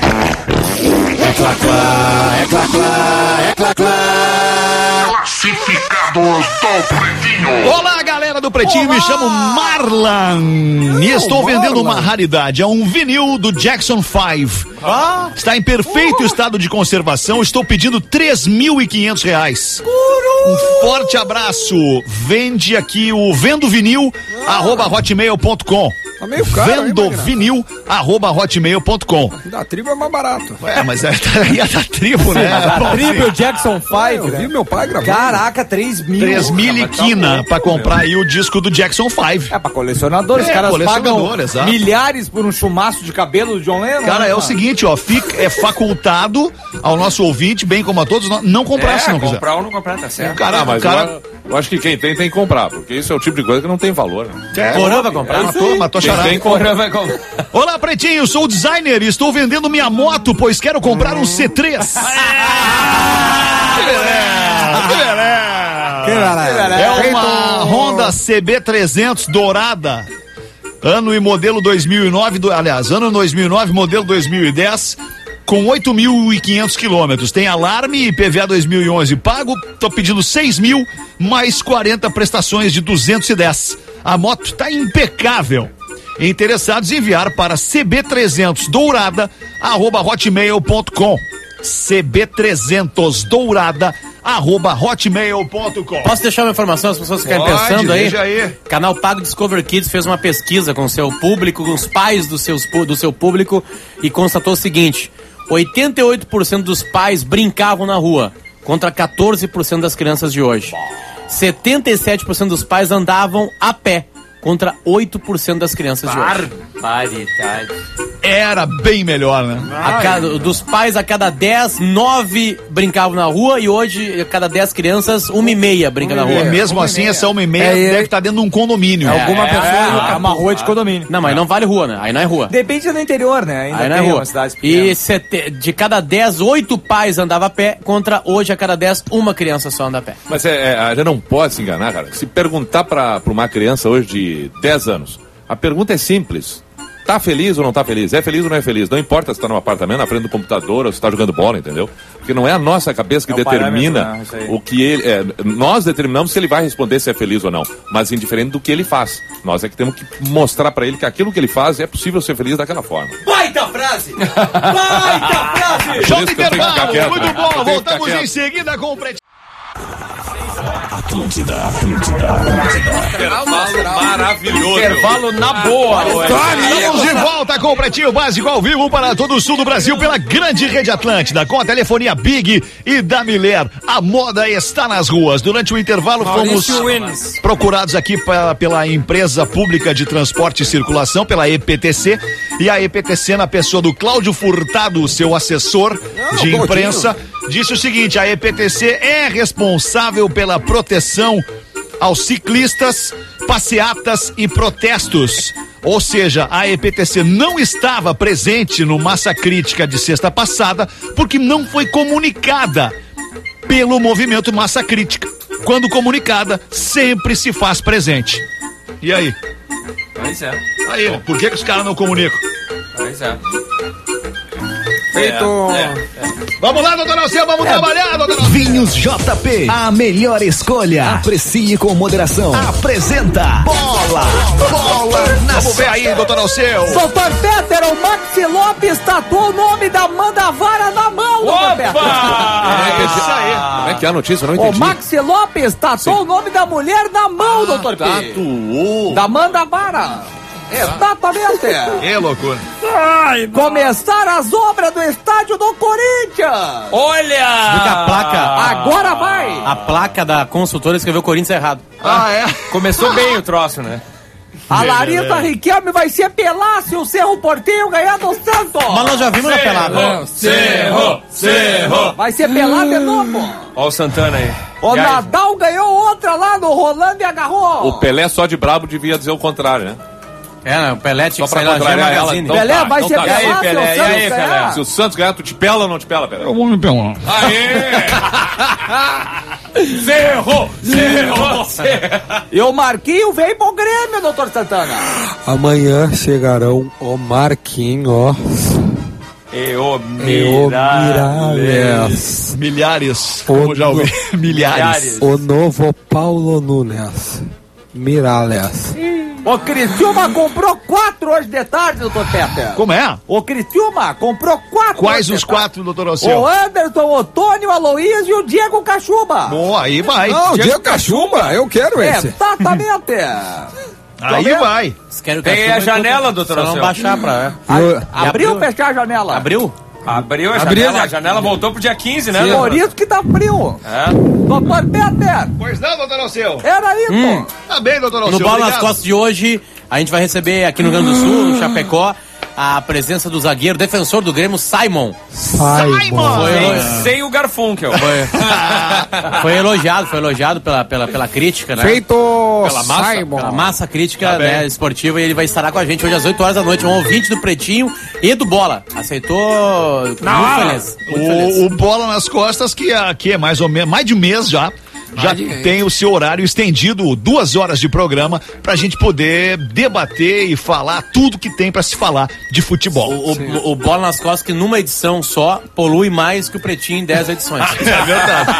É clá, clá, é clá, clá, é clá, clá. Classificados do Pretinho. Olá, galera do Pretinho, Olá. Me chamo Marlan e estou Marlan. vendendo uma raridade, é um vinil do Jackson cinco. Ah. Está em perfeito uh. estado de conservação, estou pedindo três mil e quinhentos reais. Um forte abraço, vende aqui o Vendo Vinil, ah. arroba hotmail ponto com. Tá meio caro, vendovinil arroba hotmail ponto com. Da tribo é mais barato. É, mas é, é da tribo, né? A tribo, o Jackson cinco, Eu né? vi meu pai gravando. Caraca, três mil. três mil e quina pra comprar aí o disco do Jackson cinco. É pra colecionadores, É, os caras colecionador, pagam exato. milhares por um chumaço de cabelo do John Lennon. Cara, né, é o mano? seguinte, ó, fica, é facultado ao nosso ouvinte, bem como a todos, nós, não comprar É, se não quiser. comprar ou não comprar, tá certo. Cara, Ah, mas o cara... eu, eu acho que quem tem, tem que comprar, porque isso é o tipo de coisa que não tem valor, né? É, Porã vai comprar? matou, matou Quem charada. tem, compra. Porra, vai comprar. Olá, Pretinho, sou designer e estou vendendo minha moto, pois quero comprar um C três. Que beleza, que beleza. É uma Honda C B trezentos dourada, ano e modelo dois mil e nove, do, aliás, ano dois mil e nove, modelo dois mil e dez, com oito mil e quinhentos quilômetros. Tem alarme e P V A dois mil e onze pago, tô pedindo seis mil, mais quarenta prestações de duzentos e dez. A moto tá impecável. Interessados, enviar para c b trezentos dourada arroba hotmail ponto com. c b trezentos dourada arroba hotmail ponto com. Posso deixar uma informação, as pessoas ficarem Pode, pensando aí? deixa aí. Canal Pago Discover Kids fez uma pesquisa com o seu público, com os pais do, seus, do seu público, e constatou o seguinte: oitenta e oito por cento dos pais brincavam na rua, contra quatorze por cento das crianças de hoje. setenta e sete por cento dos pais andavam a pé, contra oito por cento das crianças de hoje. Barbaridade. Era bem melhor, né? A cada, dos pais, a cada dez, nove brincavam na rua, e hoje, a cada dez crianças, uma e meia brinca na E rua. mesmo assim, essa uma e meia É, deve é- estar dentro de um condomínio. É, alguma É, pessoa é, é uma rua de condomínio. Não, mas não vale rua, né? Aí não é rua. Depende do interior, né? Ainda Aí não é tem rua. umas cidades E pequenas. sete, de cada dez, oito pais andavam a pé, contra hoje, a cada dez, uma criança só anda a pé. Mas é, é, a gente não pode se enganar, cara. Se perguntar pra, pra uma criança hoje de dez anos, a pergunta é simples. Tá feliz ou não tá feliz? É feliz ou não é feliz? Não importa se tá no apartamento, na frente do computador, ou se tá jogando bola, entendeu? Porque não é a nossa cabeça que É o determina parâmetro, né? Isso aí. o que ele... É, nós determinamos se ele vai responder se é feliz ou não, mas indiferente do que ele faz. Nós é que temos que mostrar pra ele que aquilo que ele faz é possível ser feliz daquela forma. Baita frase! Baita frase! Show Por de isso que eu tenho que ficar intervalo, quieto, muito né? bom. Eu tenho que Voltamos ficar em quieto. seguida com o Pretinho. Intervalo maravilhoso. Intervalo na boa. Estamos de volta com o Pretinho Básico ao vivo para todo o sul do Brasil pela grande rede Atlântida, com a telefonia Big e da Miller. A moda está nas ruas. Durante o intervalo fomos Maurício Wins. procurados aqui pela, pela empresa pública de transporte e circulação, pela E P T C, e a E P T C, na pessoa do Cláudio Furtado, seu assessor de imprensa, disse o seguinte: a E P T C é responsável pela proteção aos ciclistas, passeatas e protestos. Ou seja, a E P T C não estava presente no Massa Crítica de sexta passada porque não foi comunicada pelo movimento Massa Crítica. Quando comunicada, sempre se faz presente. E aí? Pois é, Aí, por que, que os caras não comunicam? pois é. Feito. Vamos lá, doutor Alceu, vamos trabalhar, doutor Alceu. Vinhos J P, a melhor escolha. Aprecie com moderação. Apresenta Bola, Bola na Vamos ver aí, doutor Alceu. Doutor Peter, o Maxi Lopes tatuou o nome da Mandavara na mão, doutor Peter. É isso aí. Como é que é a notícia? Eu não O entendi. Maxi Lopes tatuou o nome da mulher na mão, doutor P. Tatuou. Da Mandavara. Exatamente. Que loucura. Começaram as obras do estádio do Corinthians. Olha! A placa, Agora vai. a placa da consultora escreveu Corinthians errado. Ah, é? Começou bem o troço, né? A Larissa Riquelme vai ser pelar se o Cerro Porteiro ganhar do Santos. Mas nós já vimos na pelada. Cerro! Cerro! Vai ser pelar de novo. Ó o Santana aí. O E aí? Nadal ganhou outra lá no Rolando e agarrou. O Pelé só de brabo devia dizer o contrário, né? É, né, o Pelé tinha Só que sair pra na G contrariar ela, Magazine. então. Pelé tá, vai então ser tá. pelar E aí, se Pelé? o E aí, Santos Pelé? ganhar. Se o Santos ganhar, tu te pela ou não te pela, Pelé? Vamos me pelar. Aê! Cerro! Cerro! Cerro! E o Marquinho veio pro Grêmio, doutor Santana. Amanhã chegarão o Marquinhos E o e o Miralles. Milhares, O como já ouvi. no- Milhares. O novo Paulo Nunes. Miralles. O Criciúma comprou quatro hoje de tarde, doutor Peter. Como é? O Criciúma comprou quatro. Quais hoje os de tarde. quatro, doutor Alceu? O Anderson, o Tônio, o Aloysio e o Diego Cachuba. Bom, aí vai. Não, Diego Cachumba, eu quero esse. Exatamente. Aí vai. Tem a janela, doutor Alceu. Não baixar pra... É. Abriu ou fechar a janela? Abriu? Abriu a Abriu, janela, já... a janela voltou pro dia quinze, né? Sim, por isso que tá frio. É. Doutor Peter. Pois não, doutor Alceu. Era aí, hum. pô. Tá bem, doutor Alceu. No Bola nas Costas de hoje, a gente vai receber aqui no Rio Grande do Sul, no Chapecó, a presença do zagueiro, defensor do Grêmio, Simon. Simon! Foi, sem, sem o Garfunkel. Foi, foi elogiado, foi elogiado pela, pela, pela crítica, né? Feito pela massa, Simon. Pela massa crítica, tá, né, esportiva, e ele vai estar com a gente hoje às oito horas da noite, um ouvinte do Pretinho e do Bola. Aceitou. Não, muito feliz. Muito o, feliz. o Bola nas Costas, que, que é mais ou menos, mais de um mês já. Já tem o seu horário estendido, duas horas de programa, pra gente poder debater e falar tudo que tem pra se falar de futebol. O, o, o Bola nas Costas, que numa edição só polui mais que o Pretinho em dez edições. É verdade.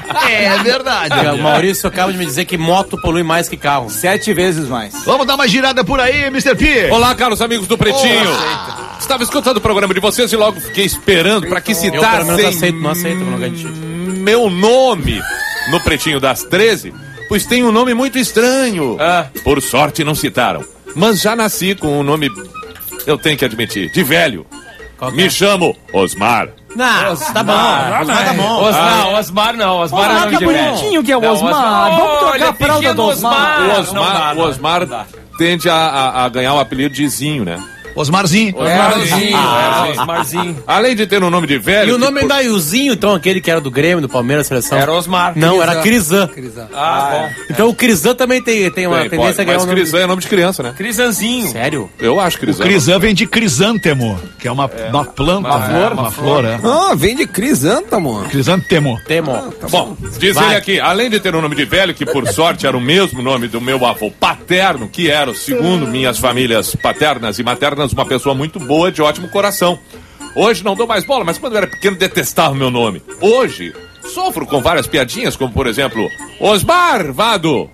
É verdade. O Maurício acaba de me dizer que moto polui mais que carro. Sete vezes mais. Vamos dar uma girada por aí, mister P. Olá, caros amigos do Pretinho. Oh, estava escutando o programa de vocês e logo fiquei esperando pra que citassem... Eu, pelo menos, aceito, não aceito não garantir. Meu nome no Pretinho das treze, pois tem um nome muito estranho. Ah. Por sorte não citaram. Mas já nasci com um nome, eu tenho que admitir, de velho. Qual Me é? chamo Osmar. Não, Osmar, tá bom. Osmar, Osmar tá bom. Osmar, ah. Osmar não, Osmar Osmar, não. Que bonitinho que é o não, Osmar. Osmar. Vamos trocar Olha, a fralda do Osmar. O Osmar, o Osmar tende a, a, a ganhar o apelido de Zinho, né? Osmarzinho. Osmarzinho. Ah, é, Osmarzinho. Além de ter um nome de velho... E o nome por... da Ilzinho, então, aquele que era do Grêmio, do Palmeiras, seleção? Era Osmar. Não, Crisan. era Crisan. Crisan. Ah, bom. Então o Crisan também tem, tem uma tem, tendência pode, a ganhar mas um nome... Crisan é nome de criança, né? Crisanzinho. Sério? Eu acho Crisan. O Crisan vem de crisântemo, que é uma, é, uma planta. Uma flor. É, uma flor, é. Ah, vem de crisântemo. Crisântemo. Temo. Ah, tá bom, diz Vai. ele aqui, além de ter um nome de velho, que por sorte era o mesmo nome do meu avô paterno, que era, segundo minhas famílias paternas e maternas, uma pessoa muito boa, de ótimo coração. Hoje não dou mais bola, mas quando eu era pequeno detestava o meu nome. Hoje, sofro com várias piadinhas, como por exemplo, Osmar Vado.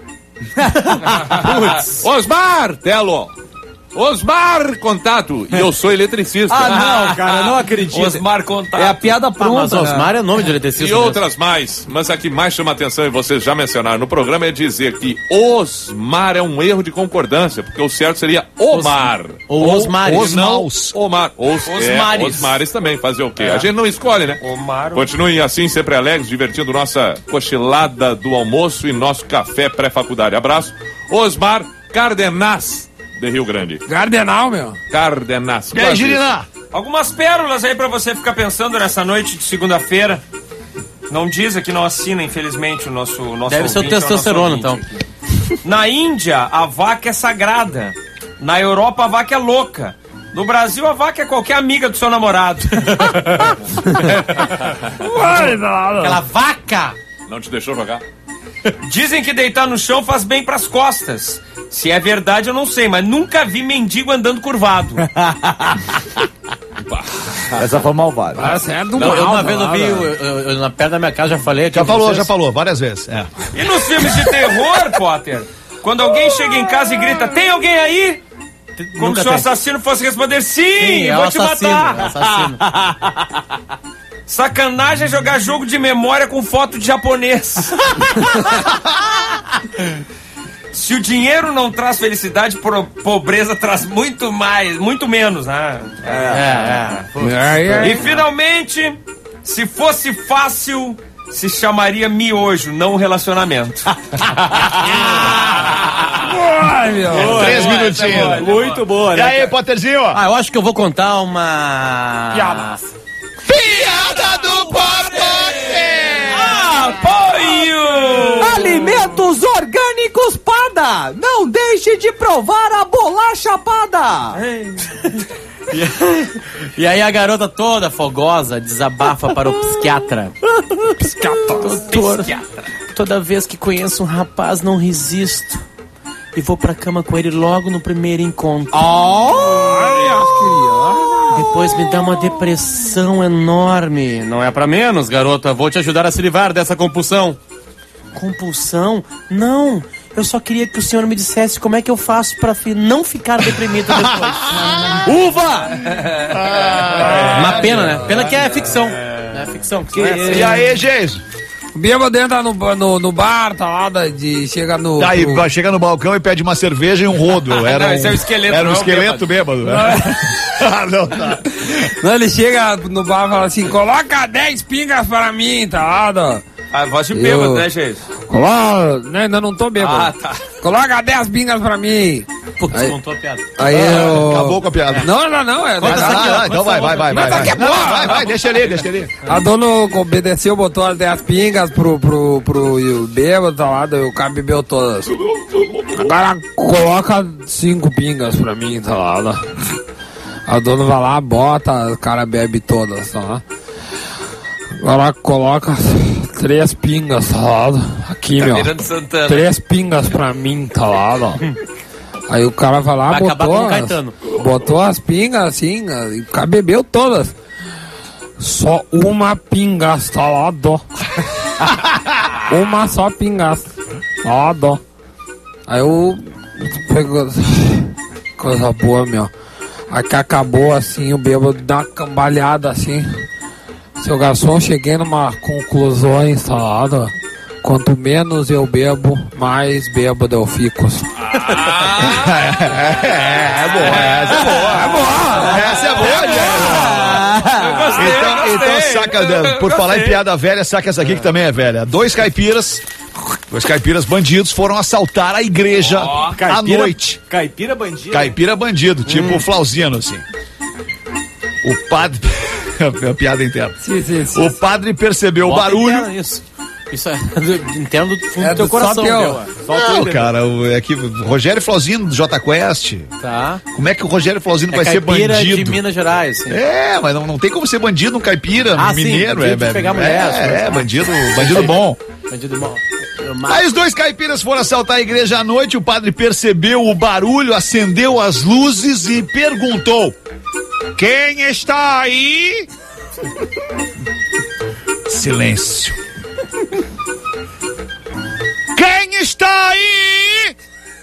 Osmar Telo. Osmar Contato. E eu sou eletricista. Ah, não, cara, não acredito. Osmar Contato. É a piada pronta. Ah, mas Osmar né? é nome de eletricista. E outras mais. Mas a que mais chama atenção, e vocês já mencionaram no programa, é dizer que Osmar é um erro de concordância, porque o certo seria Omar. Ou Osmares. Os não, Omar. Os, Osmares. É, Osmares também, fazer o quê? É. A gente não escolhe, né? Omar. Continuem assim, sempre alegres, divertindo nossa cochilada do almoço e nosso café pré-faculdade. Abraço. Osmar Cardenas, de Rio Grande. Cardenal, meu. Cardenas. E aí, Girina? Algumas pérolas aí pra você ficar pensando nessa noite de segunda-feira. Não diz aqui, não assina, infelizmente, o nosso nosso Deve ser o testosterona, então. Aqui. Na Índia, a vaca é sagrada. Na Europa, a vaca é louca. No Brasil, a vaca é qualquer amiga do seu namorado. Aquela vaca! Não te deixou jogar? Dizem que deitar no chão faz bem pras costas. Se é verdade, eu não sei, mas nunca vi mendigo andando curvado. Essa foi malvada. Ah, certo, não, eu uma vez eu vi, eu, eu, eu, na perto da minha casa, já falei aqui. Já falou, vocês... já falou, várias vezes. É. E nos filmes de terror, Potter, quando alguém chega em casa e grita, tem alguém aí? Como Nunca se o assassino tem. fosse responder, sim, sim vou é te assassino, matar. É assassino. Sacanagem é jogar jogo de memória com foto de japonês. Se o dinheiro não traz felicidade, pobreza traz muito mais, muito menos, né? É, é, é. E finalmente, se fosse fácil, se chamaria miojo, não relacionamento. Ai, meu. Boa, Três boa, minutinhos. Boa, muito boa, né? E aí, Potterzinho? Ah, eu acho que eu vou contar uma... Piada. Piada do Potter! Apoio! Alimentos orgânicos Pada! Não deixe de provar a bolacha Pada! E aí a garota toda fogosa desabafa para o psiquiatra. Psiquiatra. Doutor, psiquiatra. Toda vez que conheço um rapaz não resisto e vou pra cama com ele logo no primeiro encontro. Oh! Depois me dá uma depressão enorme. Não é pra menos, garota. Vou te ajudar a se livrar dessa compulsão. Compulsão? Não. Eu só queria que o senhor me dissesse como é que eu faço pra fi- não ficar deprimido depois. Uva! Ah, uma pena, né? Pena que é ficção. É ficção. Que... E aí, Geiso? O bêbado entra no, no, no bar, tá lá, de, chega no... Tá, pro... e chega no balcão e pede uma cerveja e um rodo. Era não, um, esse é o esqueleto, era um não, esqueleto bêbado. Não, Né? Ah, não, tá. Não, ele chega no bar e fala assim, coloca dez pingas para mim, tá lá, A voz de bêbado, Eu- né, gente? Coloca, né, ainda não tô bêbado. Ah, tá. Coloca dez pingas pra mim. Putz, Aí- contou a piada. Aí eu... Acabou com a piada. Não, não, não, é Ah, verdade. ah, então vai, vai, vai. Mas vai, aqui é vai. boa. Não, vai, vai, deixa ele, deixa ele. A dona obedeceu, botou as dez pingas pro, pro, pro o bêbado, tá lá, daí o cara bebeu todas. Agora coloca cinco pingas pra mim, tá lá. A dona vai lá, bota, o cara bebe todas, tá lá. Agora coloca três pingas, tá lá. Aqui, meu. Caveira de Santana. Três pingas pra mim, tá lá, ó. Aí o cara vai lá, Vai acabar botou, com o as, Caetano. botou as pingas assim, e o cara bebeu todas. Só uma pingas, tá lá, dó. Uma só pingas, tá lá, dó. Aí eu pegou, coisa boa, meu. Aí que acabou assim, o bêbado dá uma cambalhada assim. Seu garçom, cheguei numa conclusão instalada. Quanto menos eu bebo, mais bêbado eu fico. É, é boa, essa é boa. É boa. Essa é boa, Eu gostei, Então, eu então gostei. saca, Eu por falar em gostei. piada velha, saca essa aqui que também é velha. Dois caipiras, dois caipiras bandidos foram assaltar a igreja à Caipira- noite. Caipira bandido. Caipira bandido, tipo o Flauzino, assim. O padre. A piada interna. Sim, sim, sim. O padre percebeu o Bota barulho. interno Isso. Isso é interno do fundo É do teu do- coração. só teu. meu. Só o teu Não, entendeu. cara, o- é que o Rogério Flauzino do J Quest. Tá. Como é que o Rogério Flauzino É vai ser caipira bandido? de Minas Gerais, assim. É, mas não, não tem como ser bandido um caipira, Ah, sim, mineiro. bandido é, de é, pegar mulher, as é, coisas. é, bandido, bandido bom. Bandido bom. Eu mato. Aí os dois caipiras foram assaltar a igreja à noite, o padre percebeu o barulho, acendeu as luzes e perguntou: quem está aí? Silêncio. Quem está aí?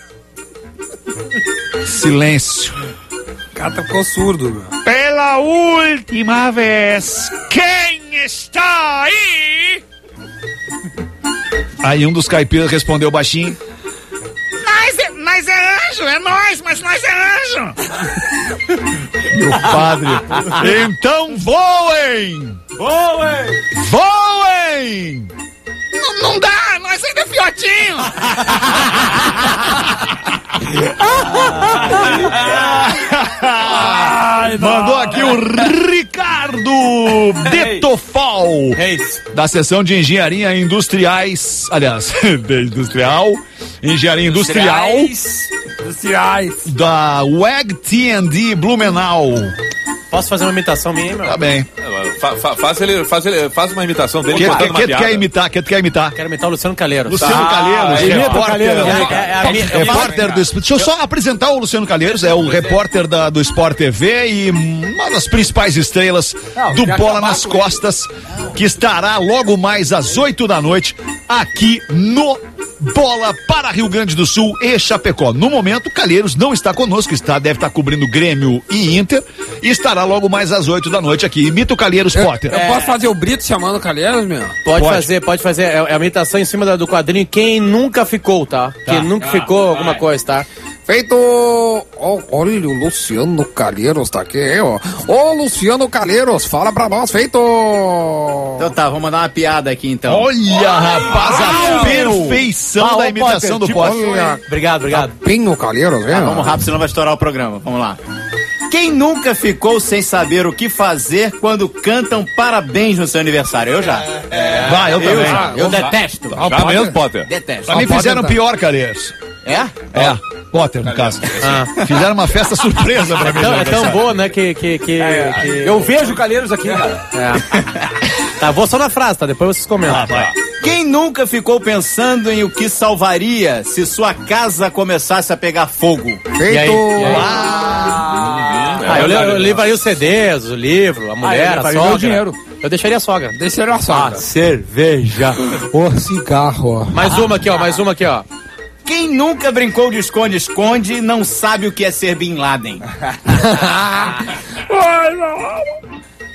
Silêncio. O cara ficou surdo, meu. Pela última vez, quem está aí? Aí um dos caipiras respondeu baixinho: Nós é, nós é anjo, é nós, mas nós é anjo. E o padre: então voem! Voem! Voem! Não, não dá, nós ainda é fiotinho! Mandou aqui o Ricardo Detofal, Reis. da seção de engenharia industriais, aliás, de industrial, engenharia industrial Industriais. da W E G T and D Blumenau. Posso fazer uma imitação minha, meu? Tá bem. Fa- fa- faz, ele, faz, ele, faz uma imitação dele Quem contando que, uma que, piada. quer imitar? Quem quer imitar? Quero imitar o Luciano Calheiros. Luciano Ah, Calheiros, imita o repórter. Calheiros, é, é, é a minha- eu faço- Repórter do Sport. Deixa eu só apresentar o Luciano Calheiros, é o repórter da, do Sport T V e uma das principais estrelas do Bola nas Costas, que estará logo mais às oito da noite aqui no Bola para Rio Grande do Sul e Chapecó. No momento, o Calheiros não está conosco, está, deve estar cobrindo Grêmio e Inter e estará logo mais às oito da noite aqui. Imita o Calheiros, Potter. Eu posso fazer o Brito chamando o Calheiros, meu? Pode, Pode. fazer, pode fazer. É, é a imitação em cima da- do quadrinho Quem Nunca Ficou, tá? Quem nunca ficou, alguma coisa, tá? Feito. Ó, olha, o Luciano Calheiros tá aqui, ó. Ô, Luciano Calheiros, fala pra nós, feito. Então tá, vamos mandar uma piada aqui então. Olha, rapaz, a perfeição Ah, da ô, imitação Potter, do tipo, Potter. olha. Obrigado, obrigado. Pinho Calheiros, Tá, vem. vamos rápido, senão vai estourar o programa. Vamos lá. Quem nunca ficou sem saber o que fazer quando cantam parabéns no seu aniversário? Eu já. Vai, eu também. já. Eu detesto. Já mesmo, Potter? Detesto. Pra mim fizeram pior, Calheiros. É? É, Potter, no caso. Fizeram uma festa surpresa pra mim. Então, no é tão aniversário. boa, né, que... que, que, que... Eu vejo o Calheiros aqui, cara. É. Tá, vou só na frase, tá? Depois vocês comentam. Quem nunca ficou pensando em o que salvaria se sua casa começasse a pegar fogo? E aí? Feito. E aí? Ah, eu, li- eu levaria os C Ds, o livro, a mulher, a levaria sogra. meu dinheiro. Eu deixaria a sogra. Deixa ele a sogra. Cerveja. O cigarro, ó. Mais uma aqui, ó, mais uma aqui, ó. Quem nunca brincou de esconde-esconde e não sabe o que é ser Bin Laden?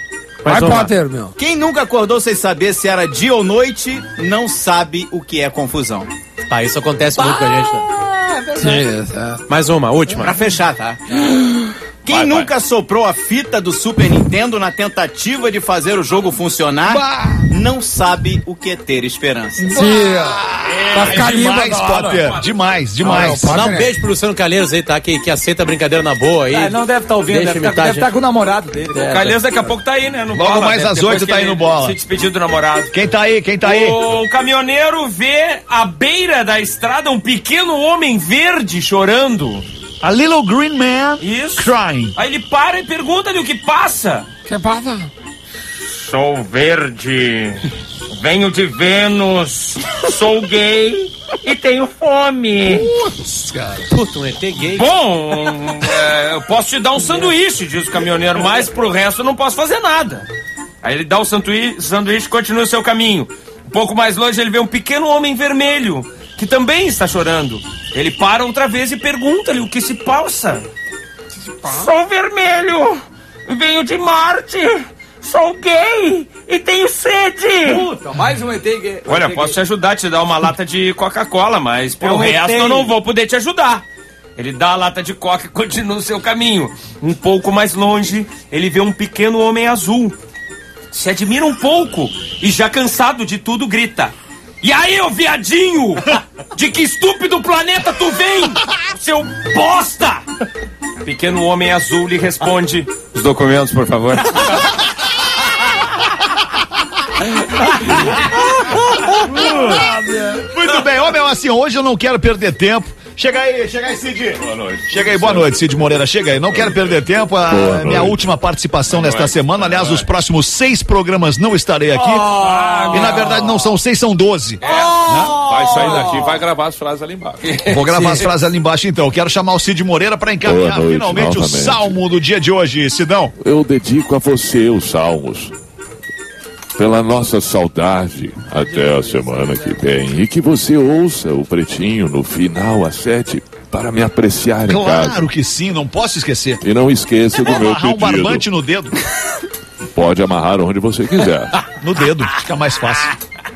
Vai, Potter, meu. Quem nunca acordou sem saber se era dia ou noite, não sabe o que é confusão. Ah, isso acontece muito com a gente. Né? Sim, é. Mais uma, última. Pra fechar, tá? Quem Vai, nunca soprou a fita do Super Nintendo na tentativa de fazer o jogo funcionar, bah. não sabe o que é ter esperança. Sim. Pra ficar é demais, Potter. Demais, demais. Dá um beijo pro Luciano Calheiros aí, tá? Que, que aceita a brincadeira na boa aí. Ah, não deve estar tá ouvindo, deve estar tá, tá com o namorado dele. O Calheiros daqui a pouco tá aí, né? No Logo bola, mais né? às Depois oito tá aí ele no bola. Se despediu do namorado. Quem tá aí? Quem tá aí? O caminhoneiro vê à beira da estrada um pequeno homem verde chorando. A little green man Isso. crying. Aí ele para e pergunta-lhe o que passa. Que passa? Sou verde, venho de Vênus, sou gay e tenho fome. Putz, cara. Puta, um E T gay. Bom, é, eu posso te dar um sanduíche, diz o caminhoneiro, mas pro resto eu não posso fazer nada. Aí ele dá o sanduíche, sanduíche e continua o seu caminho. Um pouco mais longe ele vê um pequeno homem vermelho, que também está chorando. Ele para outra vez e pergunta-lhe o que se passa. Sou vermelho, venho de Marte, sou gay e tenho sede. Puta, mais um E T gay. Olha, posso te ajudar, te dar uma lata de Coca-Cola, mas pelo um resto E T. eu não vou poder te ajudar. Ele dá a lata de Coca e continua o seu caminho. Um pouco mais longe, ele vê um pequeno homem azul. Se admira um pouco e já cansado de tudo grita: e aí, ô viadinho? De que estúpido planeta tu vem? Seu bosta! Pequeno homem azul lhe responde: os documentos, por favor. Muito bem, homem, assim, hoje eu não quero perder tempo. Chega aí, chega aí, Cid. Boa noite. Chega aí, boa noite, Cid Moreira. Chega aí. Não quero perder tempo. A boa minha noite. Última participação boa nesta noite. semana. Aliás, os próximos seis programas não estarei aqui. Oh, e na verdade não são seis, são doze. É. Né? Vai sair daqui e vai gravar as frases ali embaixo. Vou gravar as frases ali embaixo então. Quero chamar o Cid Moreira para encaminhar noite, finalmente novamente. o salmo do dia de hoje, Cidão. Eu dedico a você os salmos. Pela nossa saudade até a semana que vem. E que você ouça o Pretinho no final às sete para me apreciar claro em casa. Claro que sim, não posso esquecer. E não esqueça do meu pedido. Amarrar um barbante no dedo. Pode amarrar onde você quiser. No dedo, fica mais fácil.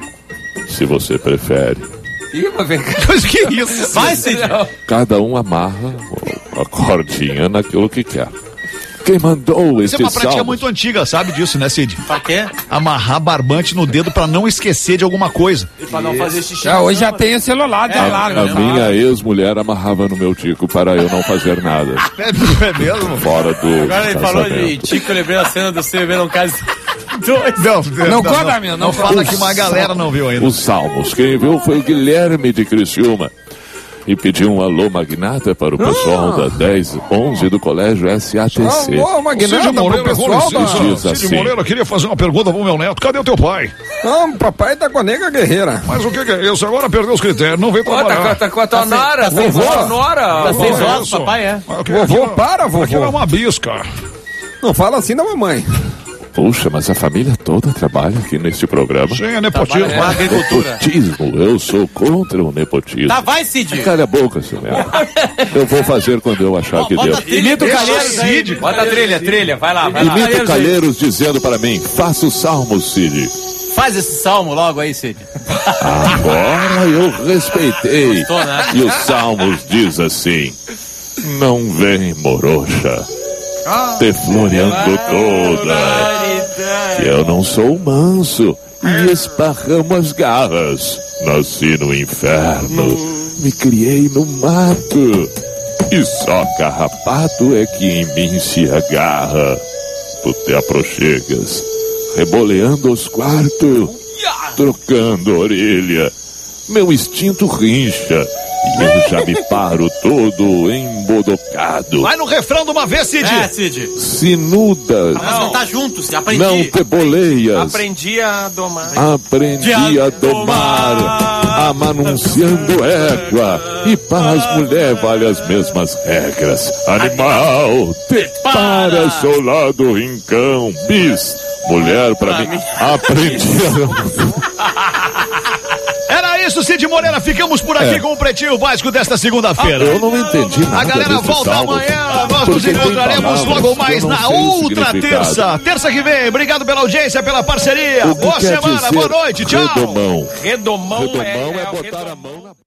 Se você prefere. Ih, mas vem cá. Mas que isso? Vai, Cid. Cada um amarra a cordinha naquilo que quer. Quem mandou esse Isso é uma prática salmos? muito antiga, sabe disso, né, Cid? Pra quê? Amarrar barbante no dedo pra não esquecer de alguma coisa. E pra não fazer xixi. Já, hoje já tem o celular, tá A, lá. a minha ex-mulher amarrava no meu tico para eu não fazer nada. É, é mesmo? Fora do Agora ele falou de Tico, eu lembrei a cena do seu bebendo um caso. Dois. Não, Não conta, meu, Não, não fala que uma galera não viu ainda. Os salmos. Quem viu foi o Guilherme de Criciúma. E pediu um alô magnata para o pessoal da dez, onze do colégio S A T C. Alô, magnata pro pessoal da... Diz assim. Cid Moreira, queria fazer uma pergunta pro meu neto. Cadê o teu pai? Não, papai tá com a nega guerreira. Mas o que, que é isso? Agora perdeu os critérios, não veio Pô, tá, trabalhar. tá com a tua nora, Vovô. seis horas, nora. Tá seis Vovô, horas, isso. papai é. Vovô, para, vovô. Aquilo é uma bisca. Não fala assim da mamãe. Puxa, mas a família toda trabalha aqui neste programa. Sim, é nepotismo. É agricultura. Nepotismo, eu sou contra o nepotismo. Tá, vai, Cid. Cala a boca, seu merda. Eu vou fazer quando eu achar que Bota deu. a trilha. Imita o Deixa Calheiros o aí. Cid. Bota a trilha, trilha, vai lá, vai lá. Imita o Calheiros dizendo para mim, faça o salmo, Cid. Faz esse salmo logo aí, Cid. Agora eu respeitei. Gostou, né? E os salmos diz assim, não vem moroxa, te floreando toda. Que eu não sou manso e esparramo as garras. Nasci no inferno, me criei no mato. E só carrapato é que em mim se agarra. Tu te aproxegas, reboleando os quartos, trocando orelha. Meu instinto rincha e eu já me paro todo embodocado. Vai no refrão de uma vez, Cid. É, Cid. Sinudas, Mas não tá juntos, aprendi. não te boleias. Aprendi a domar. Aprendi a domar, amanunciando égua. E para as mulheres vale as mesmas regras. Animal, te para, sou lá do rincão. Bis, mulher pra mim, aprendi a... Era isso, Cid Moreira, ficamos por aqui É. com o Pretinho Básico desta segunda-feira. Eu não entendi nada. A galera desses volta áudios, amanhã, nós nos porque tem encontraremos palavras logo que eu mais não na sei o outra significado. terça. Terça que vem, obrigado pela audiência, pela parceria. O que Boa quer semana, dizer boa noite, tchau. redomão? Redomão, Redomão é, é é o botar redomão. a mão na